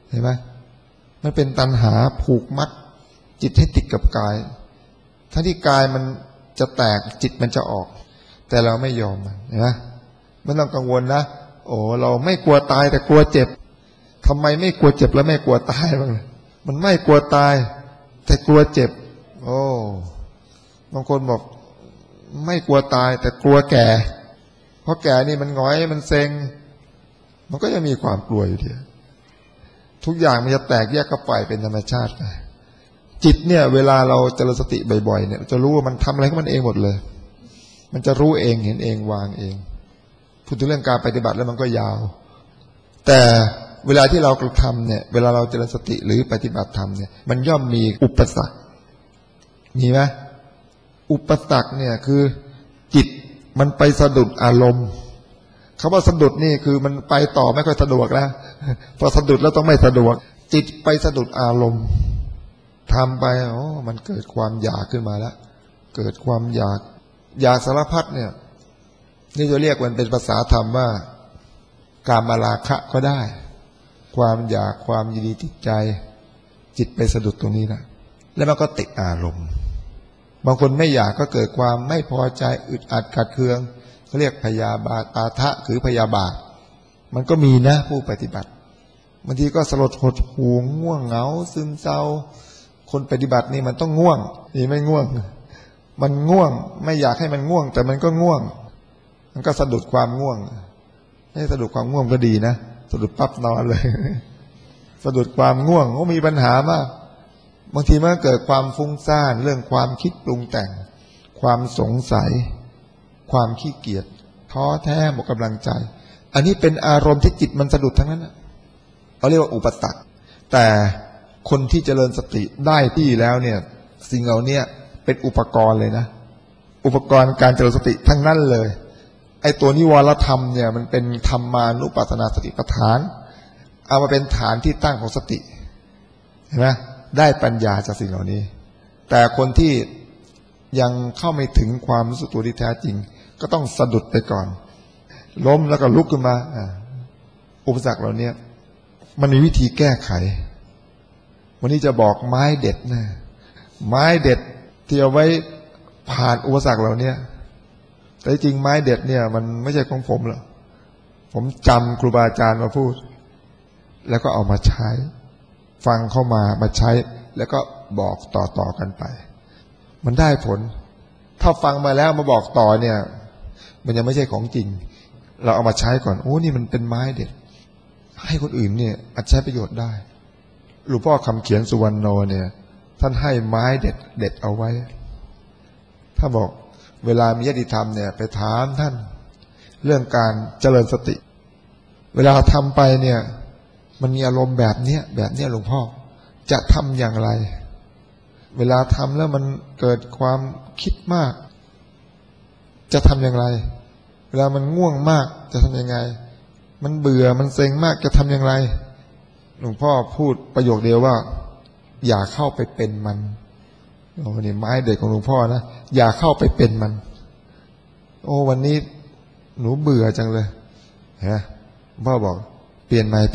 เห็นไหมมันเป็นตัณหาผูกมัดจิตให้ติดกับกายทั้งที่กายมันจะแตกจิตมันจะออกแต่เราไม่ยอมเห็นไหมไม่ต้องกังวลนะโอ้เราไม่กลัวตายแต่กลัวเจ็บทำไมไม่กลัวเจ็บแล้วไม่กลัวตายบ้างมันไม่กลัวตายแต่กลัวเจ็บโอ้บางคนบอกไม่กลัวตายแต่กลัวแก่เพราะแก่นี่มันหงอยมันเซ็งมันก็ยังมีความกลัวอยู่ดีทุกอย่างมันจะแตกแยกก็ปล่อยเป็นธรรมชาติไปจิตเนี่ยเวลาเราเจริญสติบ่อยๆเนี่ยจะรู้ว่ามันทำอะไรของมันเองหมดเลยมันจะรู้เองเห็นเองวางเองพูดถึงเรื่องการปฏิบัติแล้วมันก็ยาวแต่เวลาที่เรากระทำเนี่ยเวลาเราเจริญสติหรือปฏิบัติธรรมเนี่ยมันย่อมมีอุปสรรคมีไหมอุปสรรคเนี่ยคือจิตมันไปสะดุดอารมณ์คำว่าสะดุดนี่คือมันไปต่อไม่ค่อยสะดวกนะพอสะดุดแล้วต้องไม่สะดวกจิตไปสะดุดอารมณ์ทำไปมันเกิดความอยากขึ้นมาแล้วเกิดความอยากสารพัดเนี่ยนี่จะเรียกมันเป็นภาษาธรรมว่ากามราคะก็ได้ความอยากความยินดีติดใจจิตไปสะดุดตรงนี้นะแล้วมันก็ติดอารมณ์บางคนไม่อยากก็เกิดความไม่พอใจอึดอัดขัดเคืองเขาเรียกพยาบาทอาทะคือพยาบาทมันก็มีนะผู้ปฏิบัติบางทีก็สลดหดหู่ง่วงเหงาซึมเศร้าคนปฏิบัตินี่มันต้องง่วงนี่ไม่ง่วงมันง่วงไม่อยากให้มันง่วงแต่มันก็ง่วงมันก็สะดุดความง่วงให้สะดุดความง่วงก็ดีนะสะดุดปั๊บนอนเลยสะดุดความง่วงมีปัญหามากบางทีมันเกิดความฟุ้งซ่านเรื่องความคิดปรุงแต่งความสงสัยความขี้เกียจท้อแท้หมดกำลังใจอันนี้เป็นอารมณ์ที่จิตมันสะดุดทั้งนั้นเขาเรียกว่าอุปสรรคแต่คนที่เจริญสติได้ที่แล้วเนี่ยสิ่งเหล่านี้เป็นอุปกรณ์เลยนะอุปกรณ์การเจริญสติทั้งนั้นเลยไอ้ตัวนิวรธรรมเนี่ยมันเป็นธรรมานุปัสสนาสติปัฏฐานเอามาเป็นฐานที่ตั้งของสติเห็นไหมได้ปัญญาจากสิ่งเหล่านี้แต่คนที่ยังเข้าไม่ถึงความรู้สึกตัวที่แท้จริงก็ต้องสะดุดไปก่อนล้มแล้วก็ลุกขึ้นมาอุปสรรคเหล่านี้มันมีวิธีแก้ไขวันนี้จะบอกไม้เด็ดนะไม้เด็ดที่เอาไว้ผ่านอุปสรรคเหล่านี้แต่จริงไม้เด็ดเนี่ยมันไม่ใช่ของผมหรอกผมจำครูบาอาจารย์มาพูดแล้วก็เอามาใช้ฟังเข้ามาใช้แล้วก็บอกต่อกันไปมันได้ผลถ้าฟังมาแล้วมาบอกต่อเนี่ยมันยังไม่ใช่ของจริงเราเอามาใช้ก่อนนี่มันเป็นไม้เด็ดให้คนอื่นเนี่ยอาจใช้ประโยชน์ได้หลวงพ่อคำเขียนสุวรรณโนเนี่ยท่านให้ไม้เด็ดเอาไว้ถ้าบอกเวลามีญาติธรรมเนี่ยไปถามท่านเรื่องการเจริญสติเวลาทำไปเนี่ยมันมีอารมณ์แบบเนี้ยหลวงพ่อจะทำอย่างไรเวลาทำแล้วมันเกิดความคิดมากจะทำอย่างไรเวลามันง่วงมากจะทำยังไงมันเบื่อมันเซ็งมากจะทำอย่างไรหลวงพ่อพูดประโยคเดียวว่าอย่าเข้าไปเป็นมันนี่ไม้เด็ดของหลวงพ่อนะอย่าเข้าไปเป็นมันวันนี้หนูเบื่อจังเลยฮะพ่อบอกเปลี่ยนใหม่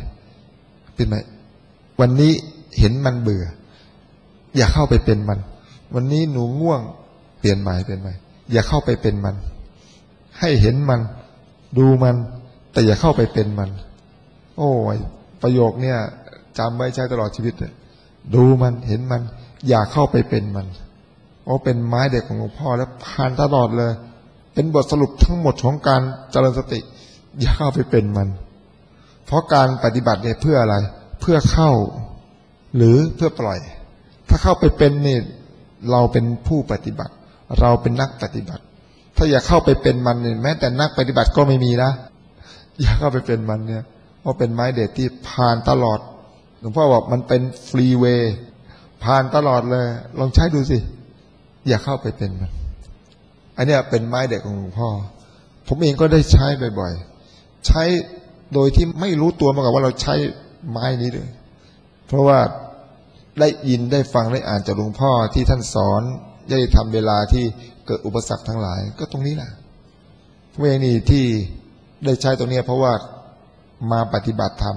วันนี้เห็นมันเบื่ออย่าเข้าไปเป็นมันวันนี้หนูง่วงเปลี่ยนใหม่อย่าเข้าไปเป็นมันให้เห็นมันดูมันแต่อย่าเข้าไปเป็นมันประโยคเนี่ยจำไว้ใช้ตลอดชีวิตเลยดูมันเห็นมันอย่าเข้าไปเป็นมันเป็นไม้เด็ดของหลวงพ่อแล้วผ่านตลอดเลยเป็นบทสรุปทั้งหมดของการเจริญสติอย่าเข้าไปเป็นมันเพราะการปฏิบัติเนี่ยเพื่ออะไรเพื่อเข้าหรือเพื่อปล่อยถ้าเข้าไปเป็นนี่เราเป็นผู้ปฏิบัติเราเป็นนักปฏิบัติถ้าอยากเข้าไปเป็นมันเนี่ยแม้แต่นักปฏิบัติก็ไม่มีนะอยากเข้าไปเป็นมันเนี่ยเพราะเป็นไม้เด็ดที่ผ่านตลอดหลวงพ่อบอกมันเป็นฟรีเวย์ผ่านตลอดเลยลองใช้ดูสิอย่าเข้าไปเป็นมันอันนี้เป็นไม้เด็ดของหลวงพ่อผมเองก็ได้ใช้บ่อยๆใช้โดยที่ไม่รู้ตัวมาก่อนว่าเราใช้ไม้นี้เลยเพราะว่าได้ยินได้ฟังได้อ่านจากหลวงพ่อที่ท่านสอนได้ทำเวลาที่เกิดอุปสรรคทั้งหลายก็ตรงนี้แหละผมเองนี่ที่ได้ใช้ตรงนี้เพราะว่ามาปฏิบัติธรรม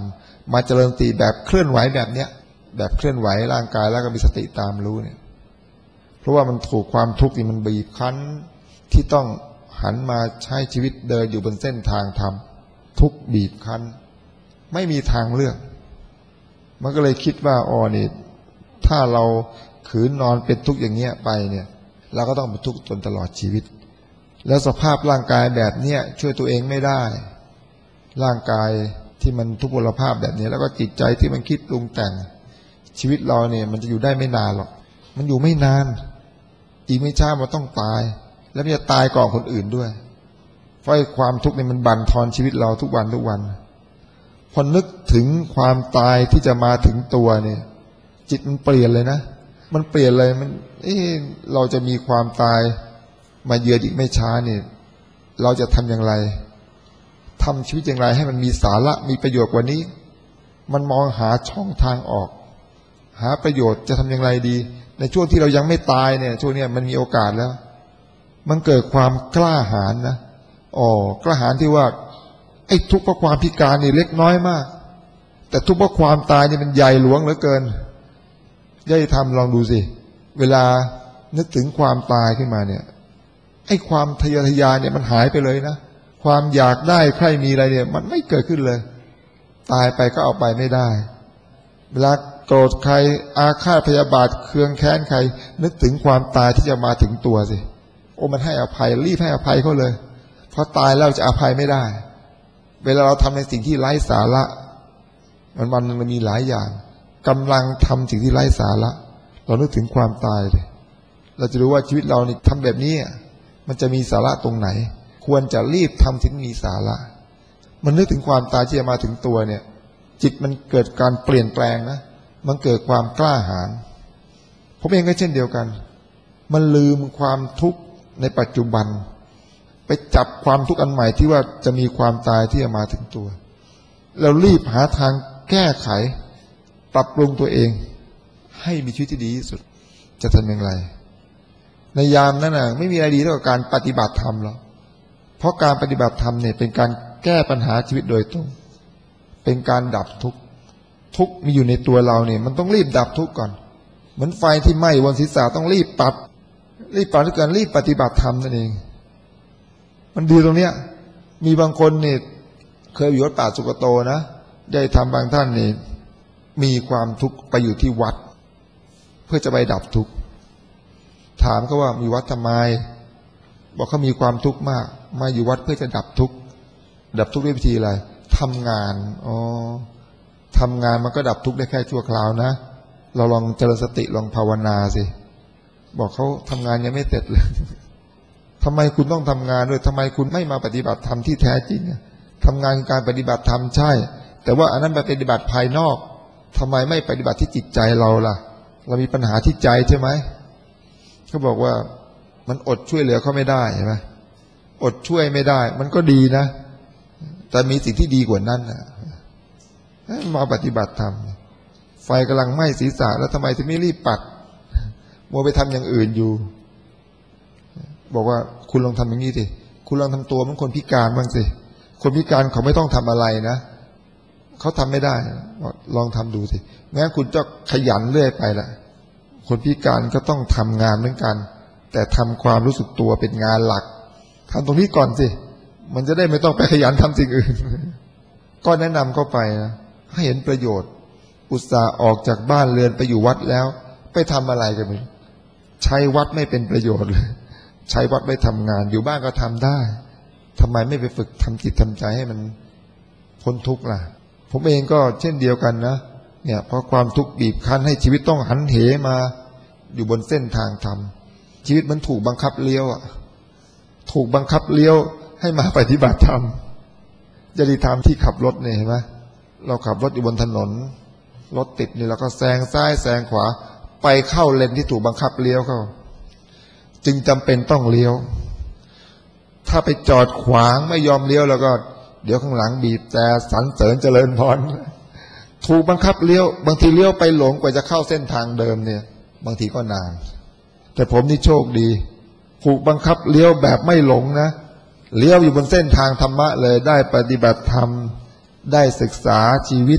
มาเจริญสติแบบเคลื่อนไหวแบบเนี้ยแบบเคลื่อนไหวร่างกายแล้วก็มีสติตามรู้เนี่ยเพราะว่ามันถูกความทุกข์ที่มันบีบคั้นที่ต้องหันมาใช้ชีวิตเดินอยู่บนเส้นทางธรรมทุกบีบคั้นไม่มีทางเลือกมันก็เลยคิดว่านี่ถ้าเราขืนนอนเป็นทุกข์อย่างเงี้ยไปเนี่ยเราก็ต้องเป็นทุกข์จนตลอดชีวิตแล้วสภาพร่างกายแบบเนี้ยช่วยตัวเองไม่ได้ร่างกายที่มันทุพพลภาพแบบนี้แล้วก็จิตใจที่มันคิดปรุงแต่งชีวิตเราเนี่ยมันจะอยู่ได้ไม่นานหรอกมันอยู่ไม่นานอีกไม่ช้ามันต้องตายแล้วมันจะตายก่อนคนอื่นด้วยเพราะความทุกข์เนี่ยมันบั่นทอนชีวิตเราทุกวันทุกวันพอนึกถึงความตายที่จะมาถึงตัวเนี่ยจิตมันเปลี่ยนเลยนะมันเปลี่ยนเลยมันเราจะมีความตายมาเยือนอีกไม่ช้าเนี่ยเราจะทำอย่างไรทำชีวิตอย่างไรให้มันมีสาระมีประโยชน์กว่านี้มันมองหาช่องทางออกหาประโยชน์จะทำอย่างไรดีในช่วงที่เรายังไม่ตายเนี่ยช่วงนี้มันมีโอกาสแล้วมันเกิดความกล้าหาญนะกล้าหาญที่ว่าไอ้ทุกข์เพราะความพิการนี่เล็กน้อยมากแต่ทุกข์เพราะความตายนี่มันใหญ่หลวงเหลือเกินย่อยทำลองดูสิเวลานึกถึงความตายขึ้นมาเนี่ยไอ้ความทะเยอทะยานเนี่ยมันหายไปเลยนะความอยากได้ใครมีอะไรเนี่ยมันไม่เกิดขึ้นเลยตายไปก็เอาไปไม่ได้เวลาโกรธใครอาฆาตพยาบาทเคืองแค้นใครนึกถึงความตายที่จะมาถึงตัวสิมันให้อภัยรีบให้อภัยเขาเลยเพราะตายแล้วจะอภัยไม่ได้เวลาเราทำในสิ่งที่ไร้สาระมันมีหลายอย่างกำลังทำสิ่งที่ไร้สาระเรานึกถึงความตายเลยเราจะรู้ว่าชีวิตเรานี่ทำแบบนี้มันจะมีสาระตรงไหนควรจะรีบทำสิ่งมีสาระมันนึกถึงความตายที่จะมาถึงตัวเนี่ยจิตมันเกิดการเปลี่ยนแปลงนะมันเกิดความกล้าหาญผมเองก็เช่นเดียวกันมันลืมความทุกข์ในปัจจุบันไปจับความทุกข์อันใหม่ที่ว่าจะมีความตายที่จะมาถึงตัวเรารีบหาทางแก้ไขปรับปรุงตัวเองให้มีชีวิตที่ดีที่สุดจะทำอย่างไรในยามนั้นไม่มีอะไรดีเท่ากับการปฏิบัติธรรมหรอกเพราะการปฏิบัติธรรมเนี่ยเป็นการแก้ปัญหาชีวิตโดยตรงเป็นการดับทุกข์ทุกข์มีอยู่ในตัวเราเนี่ยมันต้องรีบดับทุกข์ก่อนเหมือนไฟที่ไหม้บนศีรษะต้องรีบปัดด้วยการรีบปฏิบัติธรรมนั่นเองมันดีตรงเนี้ยมีบางคนเนี่ยเคยอยู่วัดป่าสุกโตนะได้ทำบางท่านนี่มีความทุกข์ไปอยู่ที่วัดเพื่อจะไปดับทุกข์ถามเขาว่ามีวัดทำไมบอกเขามีความทุกข์มากมาอยู่วัดเพื่อจะดับทุกข์ด้วยวิธีอะไรทำงานทำงานมันก็ดับทุกข์ได้แค่ชั่วคราวนะเราลองเจริญสติลองภาวนาสิบอกเขาทำงานยังไม่เสร็จเลยทำไมคุณต้องทำงานด้วยทำไมคุณไม่มาปฏิบัติธรรมที่แท้จริงทำงานคือการปฏิบัติธรรมใช่แต่ว่าอันนั้นไปปฏิบัติภายนอกทำไมไม่ปฏิบัติที่จิตใจเราล่ะเรามีปัญหาที่ใจใช่ไหมเขาบอกว่ามันอดช่วยเหลือเขาไม่ได้ใช่ไหมอดช่วยไม่ได้มันก็ดีนะแต่มีสิ่งที่ดีกว่านั้นนะมาปฏิบัติธรรมไฟกำลังไหม้ศีรษะแล้วทำไมถึงไม่รีบปัดมัวไปทำอย่างอื่นอยู่บอกว่าคุณลองทำอย่างนี้สิคุณลองทำตัวเหมือนคนพิการบ้างสิคนพิการเขาไม่ต้องทำอะไรนะเขาทำไม่ได้ลองทำดูสิงั้นคุณจะขยันเรื่อยไปละคนพิการก็ต้องทำงานเหมือนกันแต่ทำความรู้สึกตัวเป็นงานหลักทำตรงนี้ก่อนสิมันจะได้ไม่ต้องไปขยันทำสิ่งอื่นก็แนะนำเข้าไปนะให้เห็นประโยชน์อุตส่าห์ออกจากบ้านเรือนไปอยู่วัดแล้วไปทำอะไรกันใช้วัดไม่เป็นประโยชน์เลยใช้วัดไม่ทำงานอยู่บ้านก็ทำได้ทำไมไม่ไปฝึกทำจิตทำใจให้มันพ้นทุกข์ล่ะผมเองก็เช่นเดียวกันนะเนี่ยเพราะความทุกข์บีบคั้นให้ชีวิตต้องหันเหมาอยู่บนเส้นทางธรรมชีวิตมันถูกบังคับเลี้ยวถูกบังคับเลี้ยวให้มาปฏิบัติธรรมจริยธรรมที่ขับรถเนี่ยเห็นไหมเราขับรถอยู่บนถนนรถติดนี่เราก็แซงซ้ายแซงขวาไปเข้าเลนที่ถูกบังคับเลี้ยวเข้าจึงจำเป็นต้องเลี้ยวถ้าไปจอดขวางไม่ยอมเลี้ยวแล้วก็เดี๋ยวข้างหลังบีบแต่สรรเสริญเจริญพรถูกบังคับเลี้ยวบางทีเลี้ยวไปหลงกว่าจะเข้าเส้นทางเดิมเนี่ยบางทีก็นานแต่ผมนี่โชคดีถูกบังคับเลี้ยวแบบไม่หลงนะเลี้ยวอยู่บนเส้นทางธรรมะเลยได้ปฏิบัติธรรมได้ศึกษาชีวิต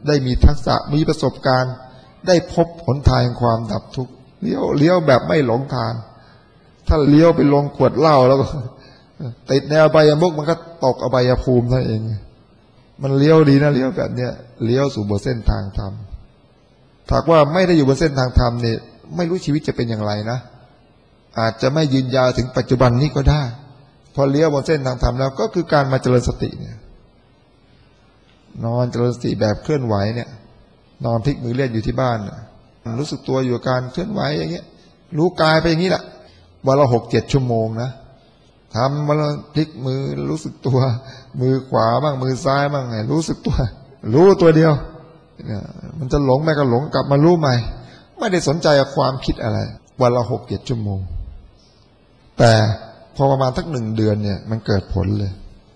ได้มีทักษะมีประสบการณ์ได้พบหนทางแห่งความดับทุกข์เลี้ยวแบบไม่หลงทางถ้าเลี้ยวไปลงขวดเหล้าแล้วก็ติดแนวอบายมุขมันก็ตกอบายภูมินั่นเองมันเลี้ยวดีนะเลี้ยวแบบเนี้ยเลี้ยวสู่บนเส้นทางธรรมถ้าว่าไม่ได้อยู่บนเส้นทางธรรมเนี่ยไม่รู้ชีวิตจะเป็นอย่างไรนะอาจจะไม่ยืนยาวถึงปัจจุบันนี้ก็ได้พอเลี้ยวบนเส้นทางธรรมแล้วก็คือการมาเจริญสติเนี่ยนอนเจริญสติแบบเคลื่อนไหวเนี่ยนอนพลิกมือเลียดอยู่ที่บ้านรู้สึกตัวอยู่กับการเคลื่อนไหวอย่างเงี้ยรู้กายไปอย่างนี้แหละวันละ6-7 ชั่วโมงนะทำวันละพลิกมือรู้สึกตัวมือขวาบ้างมือซ้ายบ้างไงรู้สึกตัวรู้ตัวเดียวมันจะหลงไปก็หลงกลับมารู้ใหม่ไม่ได้สนใจกับความคิดอะไรวันละ6-7 ชั่วโมงแต่พอประมาณสัก1 เดือนเนี่ยมันเกิดผลเลย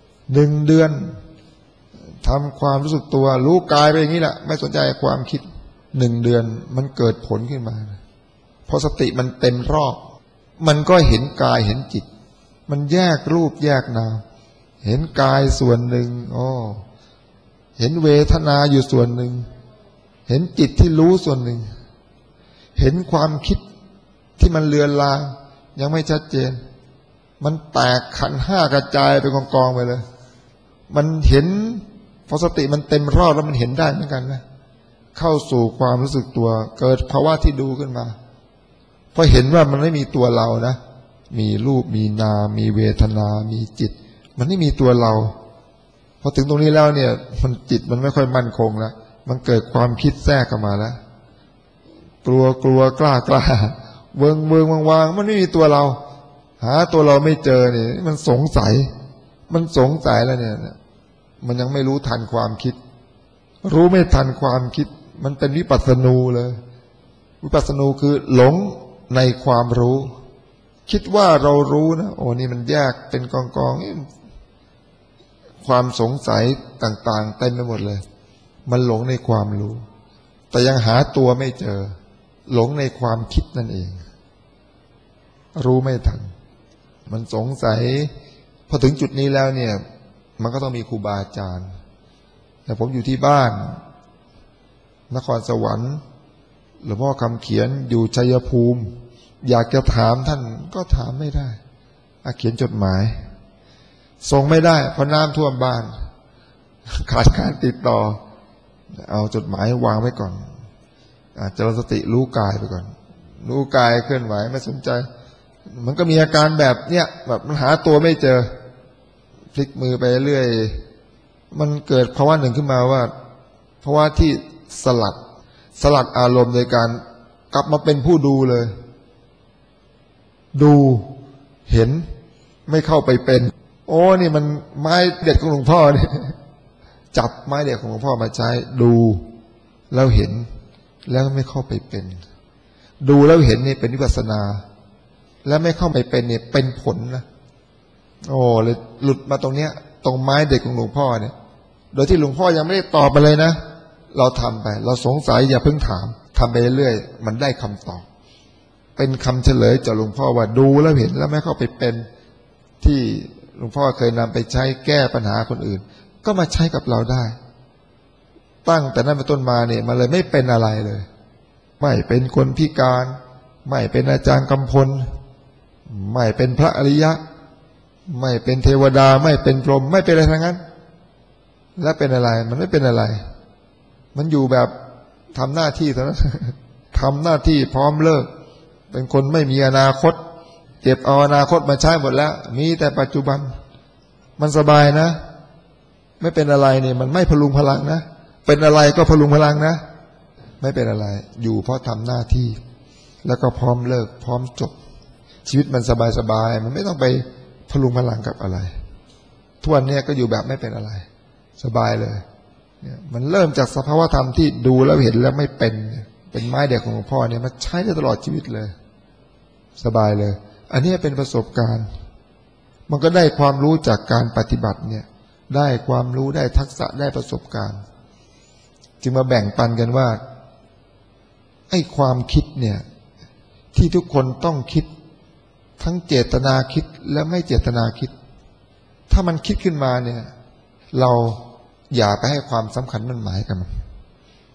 1 เดือนทำความรู้สึกตัวรู้กายไปอย่างนี้แหละไม่สนใจความคิด1 เดือนมันเกิดผลขึ้นมาพอสติมันเต็มรอบมันก็เห็นกายเห็นจิตมันแยกรูปแยกนามเห็นกายส่วนหนึ่งเห็นเวทนาอยู่ส่วนหนึ่งเห็นจิตที่รู้ส่วนหนึ่งเห็นความคิดที่มันเลือนลางยังไม่ชัดเจนมันแตกขันธ์5กระจายไปกองๆไปเลยมันเห็นพอสติมันเต็มรอบแล้วมันเห็นได้เหมือนกันนะเข้าสู่ความรู้สึกตัวเกิดภาวะที่ดูขึ้นมาพอเห็นว่ามันไม่มีตัวเรานะมีรูปมีนามมีเวทนามีจิตมันไม่มีตัวเราพอถึงตรงนี้แล้วเนี่ยมันจิตมันไม่ค่อยมั่นคงแล้วมันเกิดความคิดแทรกเข้ามาแล้วกลัวกล้าเวิงวางมันไม่มีตัวเราหาตัวเราไม่เจอเนี่ยมันสงสัยแล้วเนี่ยมันยังไม่รู้ทันความคิดรู้ไม่ทันความคิดมันเป็นวิปัสสนูเลยวิปัสสนูคือหลงในความรู้คิดว่าเรารู้นะนี่มันแยกเป็นกองความสงสัยต่างๆเต็มไปหมดเลยมันหลงในความรู้แต่ยังหาตัวไม่เจอหลงในความคิดนั่นเองรู้ไม่ทันมันสงสัยพอถึงจุดนี้แล้วเนี่ยมันก็ต้องมีครูบาอาจารย์แต่ผมอยู่ที่บ้านนครสวรรค์หลวงพ่อคำเขียนอยู่ชัยภูมิอยากจะถามท่านก็ถามไม่ได้เขียนจดหมายส่งไม่ได้เพราะน้ำท่วมบ้านขาดการติดต่อเอาจดหมายวางไว้ก่อนเจริญสติรู้กายไปก่อนรู้กายเคลื่อนไหวไม่สนใจมันก็มีอาการแบบเนี้ยแบบมันหาตัวไม่เจอพลิกมือไปเรื่อยมันเกิดภาวะหนึ่งขึ้นมาว่าภาวะที่สลัดอารมณ์โดยการกลับมาเป็นผู้ดูเลยดูเห็นไม่เข้าไปเป็นนี่มันไม้เด็ดของหลวงพ่อเนี่ยจับไม้เด็ดของหลวงพ่อมาใช้ดูแล้วเห็นแล้วไม่เข้าไปเป็นดูแล้วเห็นนี่เป็นวิปัสสนาแล้วไม่เข้าไปเป็นเนี่ยเป็นผลนะเลยหลุดมาตรงเนี้ยตรงไม้เด็ดของหลวงพ่อเนี่ยโดยที่หลวงพ่อยังไม่ได้ตอบมาเลยนะเราทำไปเราสงสัยอย่าเพิ่งถามทำไปเรื่อยมันได้คำตอบเป็นคำเฉลยจากหลวงพ่อว่าดูแล้วเห็นแล้วไม่เข้าไปเป็นที่หลวงพ่อเคยนำไปใช้แก้ปัญหาคนอื่นก็มาใช้กับเราได้ตั้งแต่นั้นเป็นต้นมาเนี่ยมันเลยไม่เป็นอะไรเลยไม่เป็นคนพิการไม่เป็นอาจารย์กำพลไม่เป็นพระอริยะไม่เป็นเทวดาไม่เป็นพรหมไม่เป็นอะไรทั้งนั้นและเป็นอะไรมันไม่เป็นอะไรมันอยู่แบบทำหน้าที่เท่านั้นทำหน้าที่พร้อมเลิกเป็นคนไม่มีอนาคตเก็บเอาอนาคตมาใช้หมดแล้วมีแต่ปัจจุบันมันสบายนะไม่เป็นอะไรเนี่ยมันไม่พลุงพลังนะเป็นอะไรก็พลุงพลังนะไม่เป็นอะไรอยู่เพราะทำหน้าที่แล้วก็พร้อมเลิกพร้อมจบชีวิตมันสบายๆมันไม่ต้องไปพลุงพลังกับอะไรทุกวันนี้ก็อยู่แบบไม่เป็นอะไรสบายเลยเนี่ยมันเริ่มจากสภาวธรรมที่ดูแล้วเห็นแล้วไม่เป็นไม้เด็กของหลวงพ่อเนี่ยมันใช้ได้ตลอดชีวิตเลยสบายเลยอันนี้เป็นประสบการณ์มันก็ได้ความรู้จากการปฏิบัติเนี่ยได้ความรู้ได้ทักษะได้ประสบการณ์จึงมาแบ่งปันกันว่าไอ้ความคิดเนี่ยที่ทุกคนต้องคิดทั้งเจตนาคิดและไม่เจตนาคิดถ้ามันคิดขึ้นมาเนี่ยเราอย่าไปให้ความสำคัญมันหมายกับมัน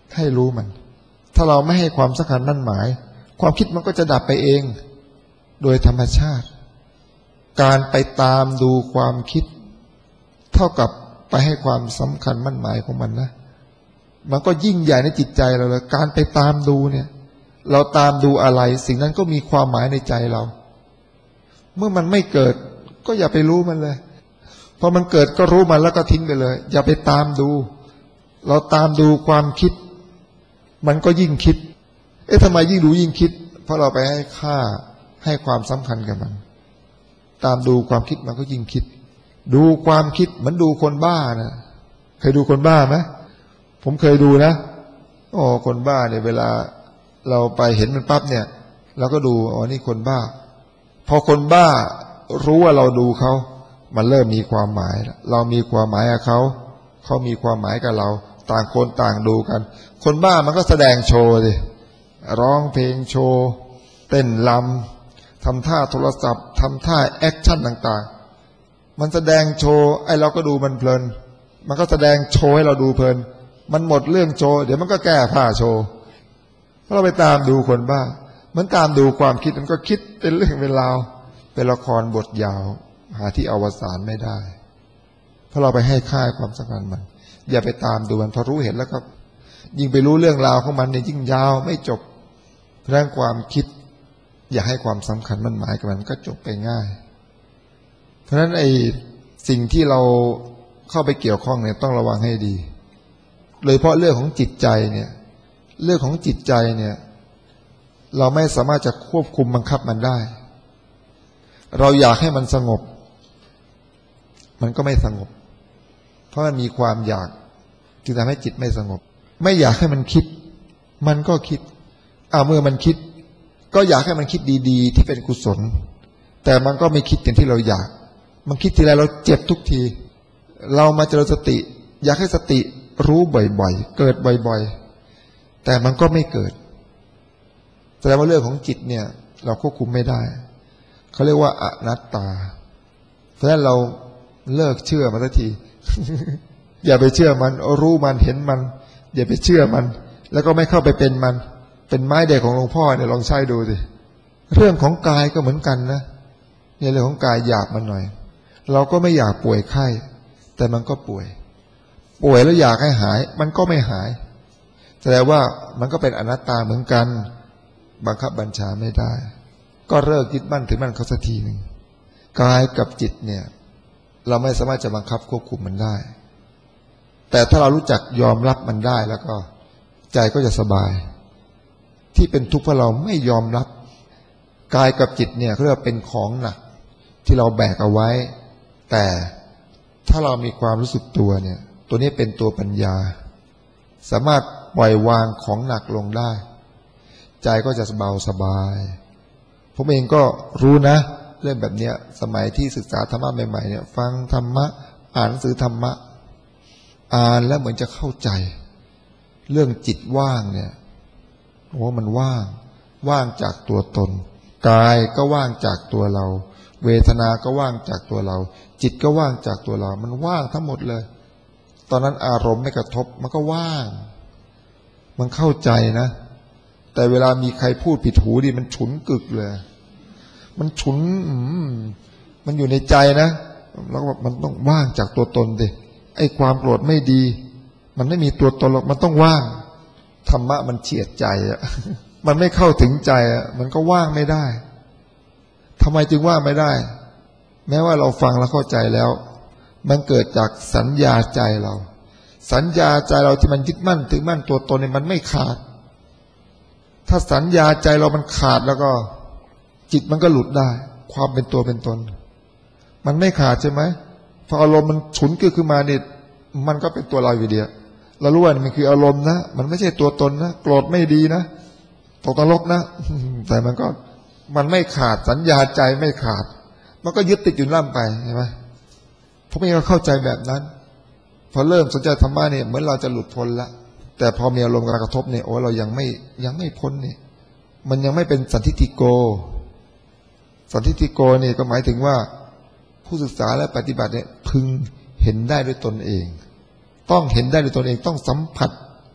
ให้รู้มันถ้าเราไม่ให้ความสำคัญมั่นหมายความคิดมันก็จะดับไปเองโดยธรรมชาติการไปตามดูความคิดเท่ากับไปให้ความสำคัญมั่นหมายของมันนะมันก็ยิ่งใหญ่ในจิตใจเราเลยการไปตามดูเนี่ยเราตามดูอะไรสิ่งนั้นก็มีความหมายในใจเราเมื่อมันไม่เกิดก็อย่าไปรู้มันเลยพอมันเกิดก็รู้มันแล้วก็ทิ้งไปเลยอย่าไปตามดูเราตามดูความคิดมันก็ยิ่งคิดทำไมยิ่งดูยิ่งคิดเพราะเราไปให้ค่าให้ความสำคัญกับมันตามดูความคิดมันก็ยิ่งคิดดูความคิดเหมือนดูคนบ้านะเคยดูคนบ้าไหมผมเคยดูนะคนบ้าเนี่ยเวลาเราไปเห็นมันปั๊บเนี่ยเราก็ดูนี่คนบ้าพอคนบ้ารู้ว่าเราดูเขามันเริ่มมีความหมายเรามีความหมายกับเขาเขามีความหมายกับเราต่างคนต่างดูกันคนบ้ามันก็แสดงโชว์สิร้องเพลงโชว์เต้นรำทำท่าโทรศัพท์ทำท่าแอคชั่นต่างๆมันแสดงโชว์เราก็ดูมันเพลินมันก็แสดงโชว์ให้เราดูเพลินมันหมดเรื่องโชว์เดี๋ยวมันก็แก้ผ้าโชว์เพราะเราไปตามดูคนบ้ามันตามดูความคิดมันก็คิดเป็นเรื่องเป็นราวเป็นละครบทยาวหาที่อวสานไม่ได้เพราะเราไปให้ค่าความสำคัญมันอย่าไปตามดูมันพอรู้เห็นแล้วก็ยิ่งไปรู้เรื่องราวของมันเนี่ยยิ่งยาวไม่จบเรื่องความคิดอย่าให้ความสำคัญมั่นหมายกับมันก็จบไปง่ายเพราะฉะนั้นสิ่งที่เราเข้าไปเกี่ยวข้องเนี่ยต้องระวังให้ดีเลยเพราะเรื่องของจิตใจเนี่ยเรื่องของจิตใจเนี่ยเราไม่สามารถจะควบคุมบังคับมันได้เราอยากให้มันสงบมันก็ไม่สงบเพราะมันมีความอยากจึงทำให้จิตไม่สงบไม่อยากให้มันคิดมันก็คิดเมื่อมันคิดก็อยากให้มันคิดดีๆที่เป็นกุศลแต่มันก็ไม่คิดอย่างที่เราอยากมันคิดทีไรเราเจ็บทุกทีเรามาเจริญสติอยากให้สติรู้บ่อยๆเกิดบ่อยๆแต่มันก็ไม่เกิดแสดงว่าเรื่องของจิตเนี่ยเราควบคุมไม่ได้เขาเรียกว่าอนัตตาเพราะฉะนั้นเราเลิกเชื่อมันสักที อย่าไปเชื่อมันรู้มันเห็นมันอย่าไปเชื่อมันแล้วก็ไม่เข้าไปเป็นมันเป็นไม้เด็กของหลวงพ่อเนี่ยลองใช้ดูสิเรื่องของกายก็เหมือนกันนะในเรื่องของกายอยากมันหน่อยเราก็ไม่อยากป่วยไข้แต่มันก็ป่วยแล้วอยากให้หายมันก็ไม่หายแสดงว่ามันก็เป็นอนัตตาเหมือนกันบังคับบัญชาไม่ได้ก็เลิกยึดมั่นถือมั่นเขาสักทีหนึ่งกายกับจิตเนี่ยเราไม่สามารถจะบังคับควบคุมมันได้แต่ถ้าเรารู้จักยอมรับมันได้แล้วก็ใจก็จะสบายที่เป็นทุกข์เพราะเราไม่ยอมรับกายกับจิตเนี่ยเขาเรียกว่าเป็นของหนักที่เราแบกเอาไว้แต่ถ้าเรามีความรู้สึกตัวเนี่ยตัวนี้เป็นตัวปัญญาสามารถปล่อยวางของหนักลงได้ใจก็จะเบาสบายผมเองก็รู้นะเรื่องแบบเนี้ยสมัยที่ศึกษาธรรมะใหม่ๆเนี่ยฟังธรรมะอ่านหนังสือธรรมะอ่านแล้วเหมือนจะเข้าใจเรื่องจิตว่างเนี่ยมันว่างจากตัวตนกายก็ว่างจากตัวเราเวทนาก็ว่างจากตัวเราจิตก็ว่างจากตัวเรามันว่างทั้งหมดเลยตอนนั้นอารมณ์ไม่กระทบมันก็ว่างมันเข้าใจนะแต่เวลามีใครพูดผิดหูดิมันฉุนกึกเลยมันฉุนมันอยู่ในใจนะแล้วมันต้องว่างจากตัวตนดิไอ้ความโกรธไม่ดีมันไม่มีตัวตนหรอกมันต้องว่างธรรมะมันเฉียดใจอ่ะมันไม่เข้าถึงใจอ่ะมันก็ว่างไม่ได้ทำไมจึงว่างไม่ได้แม้ว่าเราฟังแล้วเข้าใจแล้วมันเกิดจากสัญญาใจเราสัญญาใจเราที่มันยึดมั่นถือมั่นตัวตนเนี่ยมันไม่ขาดถ้าสัญญาใจเรามันขาดแล้วก็จิตมันก็หลุดได้ความเป็นตัวเป็นตนมันไม่ขาดใช่ไหมพออารมณ์มันฉุนขึ้นมาเนี่ยมันก็เป็นตัวเราอยู่เดียวเรารู้ว่ามันคืออารมณ์นะมันไม่ใช่ตัวตนนะโกรธไม่ดีนะตกนรกนะแต่มันไม่ขาดสัญญาใจไม่ขาดมันก็ยึดติดอยู่ล่ำไปใช่ไหมพวกนี้ก็เข้าใจแบบนั้นพอเริ่มสนใจธรรมะเนี่ยเหมือนเราจะหลุดพ้นละแต่พอมีอารมณ์กระทบเนี่ยเรายังไม่พ้นเนี่ยมันยังไม่เป็นสันทิฏฐิโกสันทิฏฐิโกนี่ก็หมายถึงว่าผู้ศึกษาและปฏิบัติเนี่ยพึงเห็นได้ด้วยตนเองต้องเห็นได้ด้วยตนเองต้องสัมผัส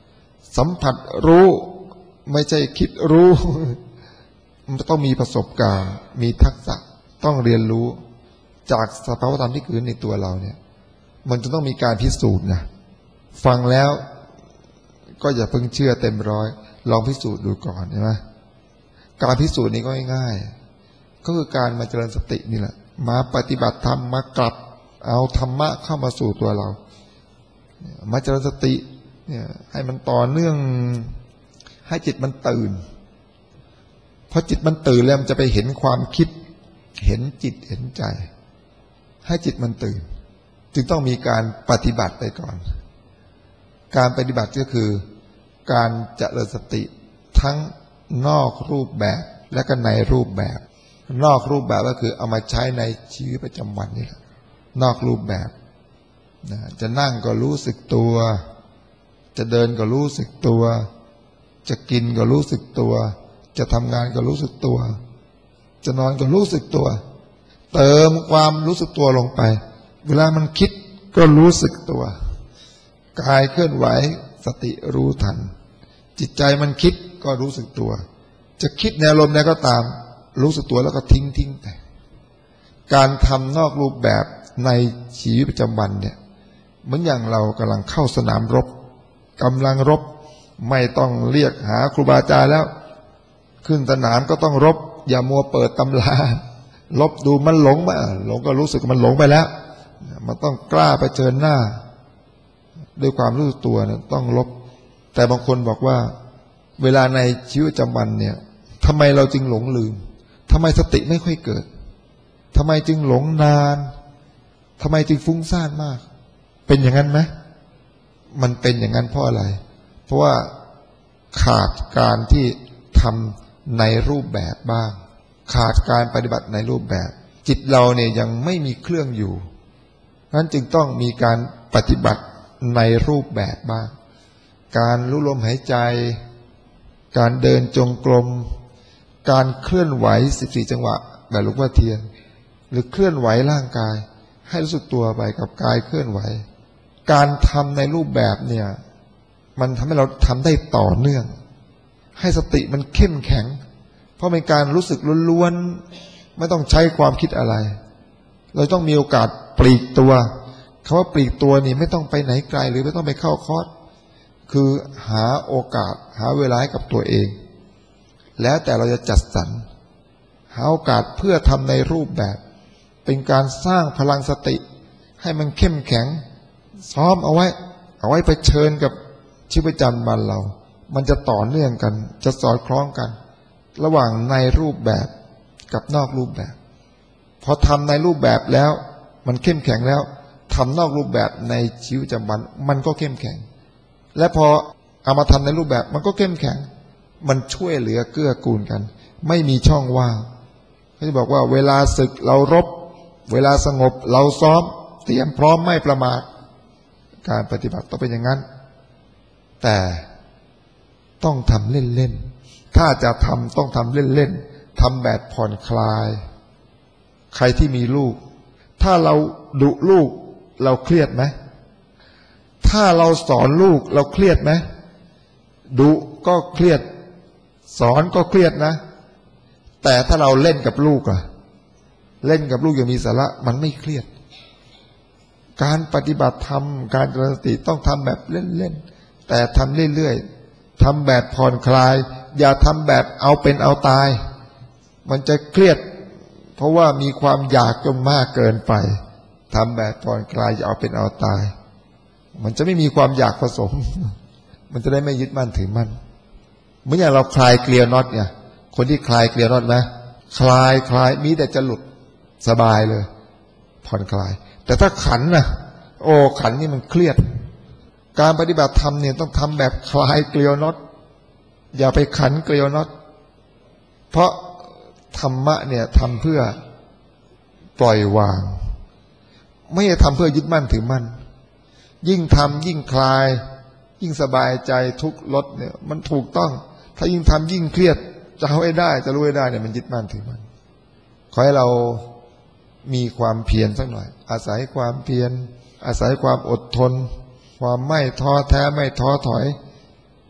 สัมผัสรู้ไม่ใช่คิดรู้มันต้องมีประสบการณ์มีทักษะต้องเรียนรู้จากสภาวธรรมที่เกิดในตัวเราเนี่ยมันจะต้องมีการพิสูจน์นะฟังแล้วก็อย่าเพิ่งเชื่อเต็มร้อยลองพิสูจน์ดูก่อนใช่ไหมการพิสูจน์นี้ก็ง่ายๆก็คือการมาเจริญสตินี่แหละมาปฏิบัติธรรมมากลับเอาธรรมะเข้ามาสู่ตัวเรามาเจริญสติเนี่ยให้มันต่อเนื่องให้จิตมันตื่นพอจิตมันตื่นแล้วมันจะไปเห็นความคิดเห็นจิตเห็นใจให้จิตมันตื่นจึงต้องมีการปฏิบัติไปก่อนการปฏิบัติก็คือการเจริญสติทั้งนอกรูปแบบและก็ในรูปแบบนอกรูปแบบก็คือเอามาใช้ในชีวิตประจำวันนี่แหละนอกรูปแบบนะจะนั่งก็รู้สึกตัวจะเดินก็รู้สึกตัวจะกินก็รู้สึกตัวจะทำงานก็รู้สึกตัวจะนอนก็รู้สึกตัวเติมความรู้สึกตัวลงไปเวลามันคิดก็รู้สึกตัวกายเคลื่อนไหวสติรู้ทันจิตใจมันคิดก็รู้สึกตัวจะคิดในอารมณ์ใดก็ตามรู้สึกตัวแล้วก็ทิ้งไปการทำนอกรูปแบบในชีวิตประจำวันเนี่ยเหมือนอย่างเรากำลังเข้าสนามรบกำลังรบไม่ต้องเรียกหาครูบาอาจารย์แล้วขึ้นสนามก็ต้องรบอย่ามัวเปิดตำราลบดูมันหลงมาหลงก็รู้สึกมันหลงไปแล้วมันต้องกล้าเผชิญหน้าด้วยความรู้ตัวเนี่ยต้องลบแต่บางคนบอกว่าเวลาในชีวิตประจำวันเนี่ยทำไมเราจึงหลงลืมทำไมสติไม่ค่อยเกิดทำไมจึงหลงนานทำไมจึงฟุ้งซ่านมากเป็นอย่างนั้นไหมมันเป็นอย่างนั้นเพราะอะไรเพราะว่าขาดการที่ทำในรูปแบบบ้างขาดการปฏิบัติในรูปแบบจิตเราเนี่ยยังไม่มีเครื่องอยู่นั้นจึงต้องมีการปฏิบัติในรูปแบบบ้างการรู้ลมหายใจการเดินจงกรมการเคลื่อนไหว14จังหวะแบบหลวงพ่อเทียนหรือเคลื่อนไหวร่างกายให้รู้สึกตัวไปกับกายเคลื่อนไหวการทำในรูปแบบเนี่ยมันทำให้เราทำได้ต่อเนื่องให้สติมันเข้มแข็งเพราะเป็นการรู้สึกล้วนๆไม่ต้องใช้ความคิดอะไรเราต้องมีโอกาสปลีกตัวคำว่าปลีกตัวนี่ไม่ต้องไปไหนไกลหรือไม่ต้องไปเข้าคอร์สคือหาโอกาสหาเวลาให้กับตัวเองแล้วแต่เราจะจัดสรรหาโอกาสเพื่อทำในรูปแบบเป็นการสร้างพลังสติให้มันเข้มแข็งซ้อมเอาไว้เผชิญกับชีวิตประจำวันเรามันจะต่อเนื่องกันจะสอดคล้องกันระหว่างในรูปแบบกับนอกรูปแบบพอทำในรูปแบบแล้วมันเข้มแข็งแล้วทำนอกรูปแบบในชีวิตประจำวันมันก็เข้มแข็งและพอเอามาทำในรูปแบบมันก็เข้มแข็งมันช่วยเหลือเกื้อกูลกันไม่มีช่องว่างเขาจะบอกว่าเวลาศึกเรารบเวลาสงบเราซ้อมเตรียมพร้อมไม่ประมาทการปฏิบัติต้องเป็นอย่างนั้นแต่ต้องทำเล่นๆถ้าจะทำต้องทำเล่นๆทำแบบผ่อนคลายใครที่มีลูกถ้าเราดุลูกเราเครียดไหมถ้าเราสอนลูกเราเครียดไหมดุก็เครียดสอนก็เครียดนะแต่ถ้าเราเล่นกับลูกอะเล่นกับลูกอย่างมีสาระมันไม่เครียดการปฏิบัติธรรมการเจริญสติต้องทำแบบเล่นๆแต่ทำเรื่อยๆทำแบบผ่อนคลายอย่าทำแบบเอาเป็นเอาตายมันจะเครียดเพราะว่ามีความอยากจนมากเกินไปทำแบบผ่อนคลายอย่าเอาเป็นเอาตายมันจะไม่มีความอยากผสมมันจะได้ไม่ยึดมั่นถือมั่นเหมือนอย่างเราคลายเกลียวน็อตเนี่ยคนที่คลายเกลียวน็อตนะคลายมีแต่จะหลุดสบายเลยผ่อนคลายแต่ถ้าขันนะโอ้ขันนี่มันเครียดการปฏิบัติธรรมเนี่ยต้องทำแบบคลายเกลียวน็อตอย่าไปขันเกลียวน็อตเพราะธรรมะเนี่ยทำเพื่อปล่อยวางไม่ได้ทำเพื่อยึดมั่นถือมั่นยิ่งทำยิ่งคลายยิ่งสบายใจทุกลดเนี่ยมันถูกต้องถ้ายิ่งทำยิ่งเครียดจะเอาให้ได้จะรู้ให้ได้เนี่ยมันยึดมั่นถือมั่นขอให้เรามีความเพียรสักหน่อยอาศัยความเพียรอาศัยความอดทนความไม่ท้อแท้ไม่ท้อถอย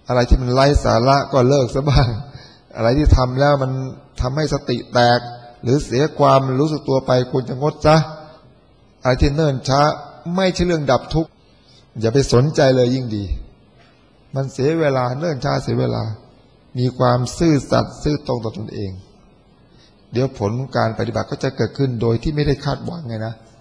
อะไรที่มันไร้สาระก็เลิกซะบ้างอะไรที่ทำแล้วมันทำให้สติแตกหรือเสียความรู้สึกตัวไปควรจะงดซะอะไรที่เนิ่นช้าไม่ใช่เรื่องดับทุกข์อย่าไปสนใจเลยยิ่งดีมันเสียเวลาเนิ่นช้าเสียเวลามีความซื่อสัตย์ซื่อตรงต่อตนเองเดี๋ยวผลของการปฏิบัติก็จะเกิดขึ้นโดยที่ไม่ได้คาดหวังไงนะ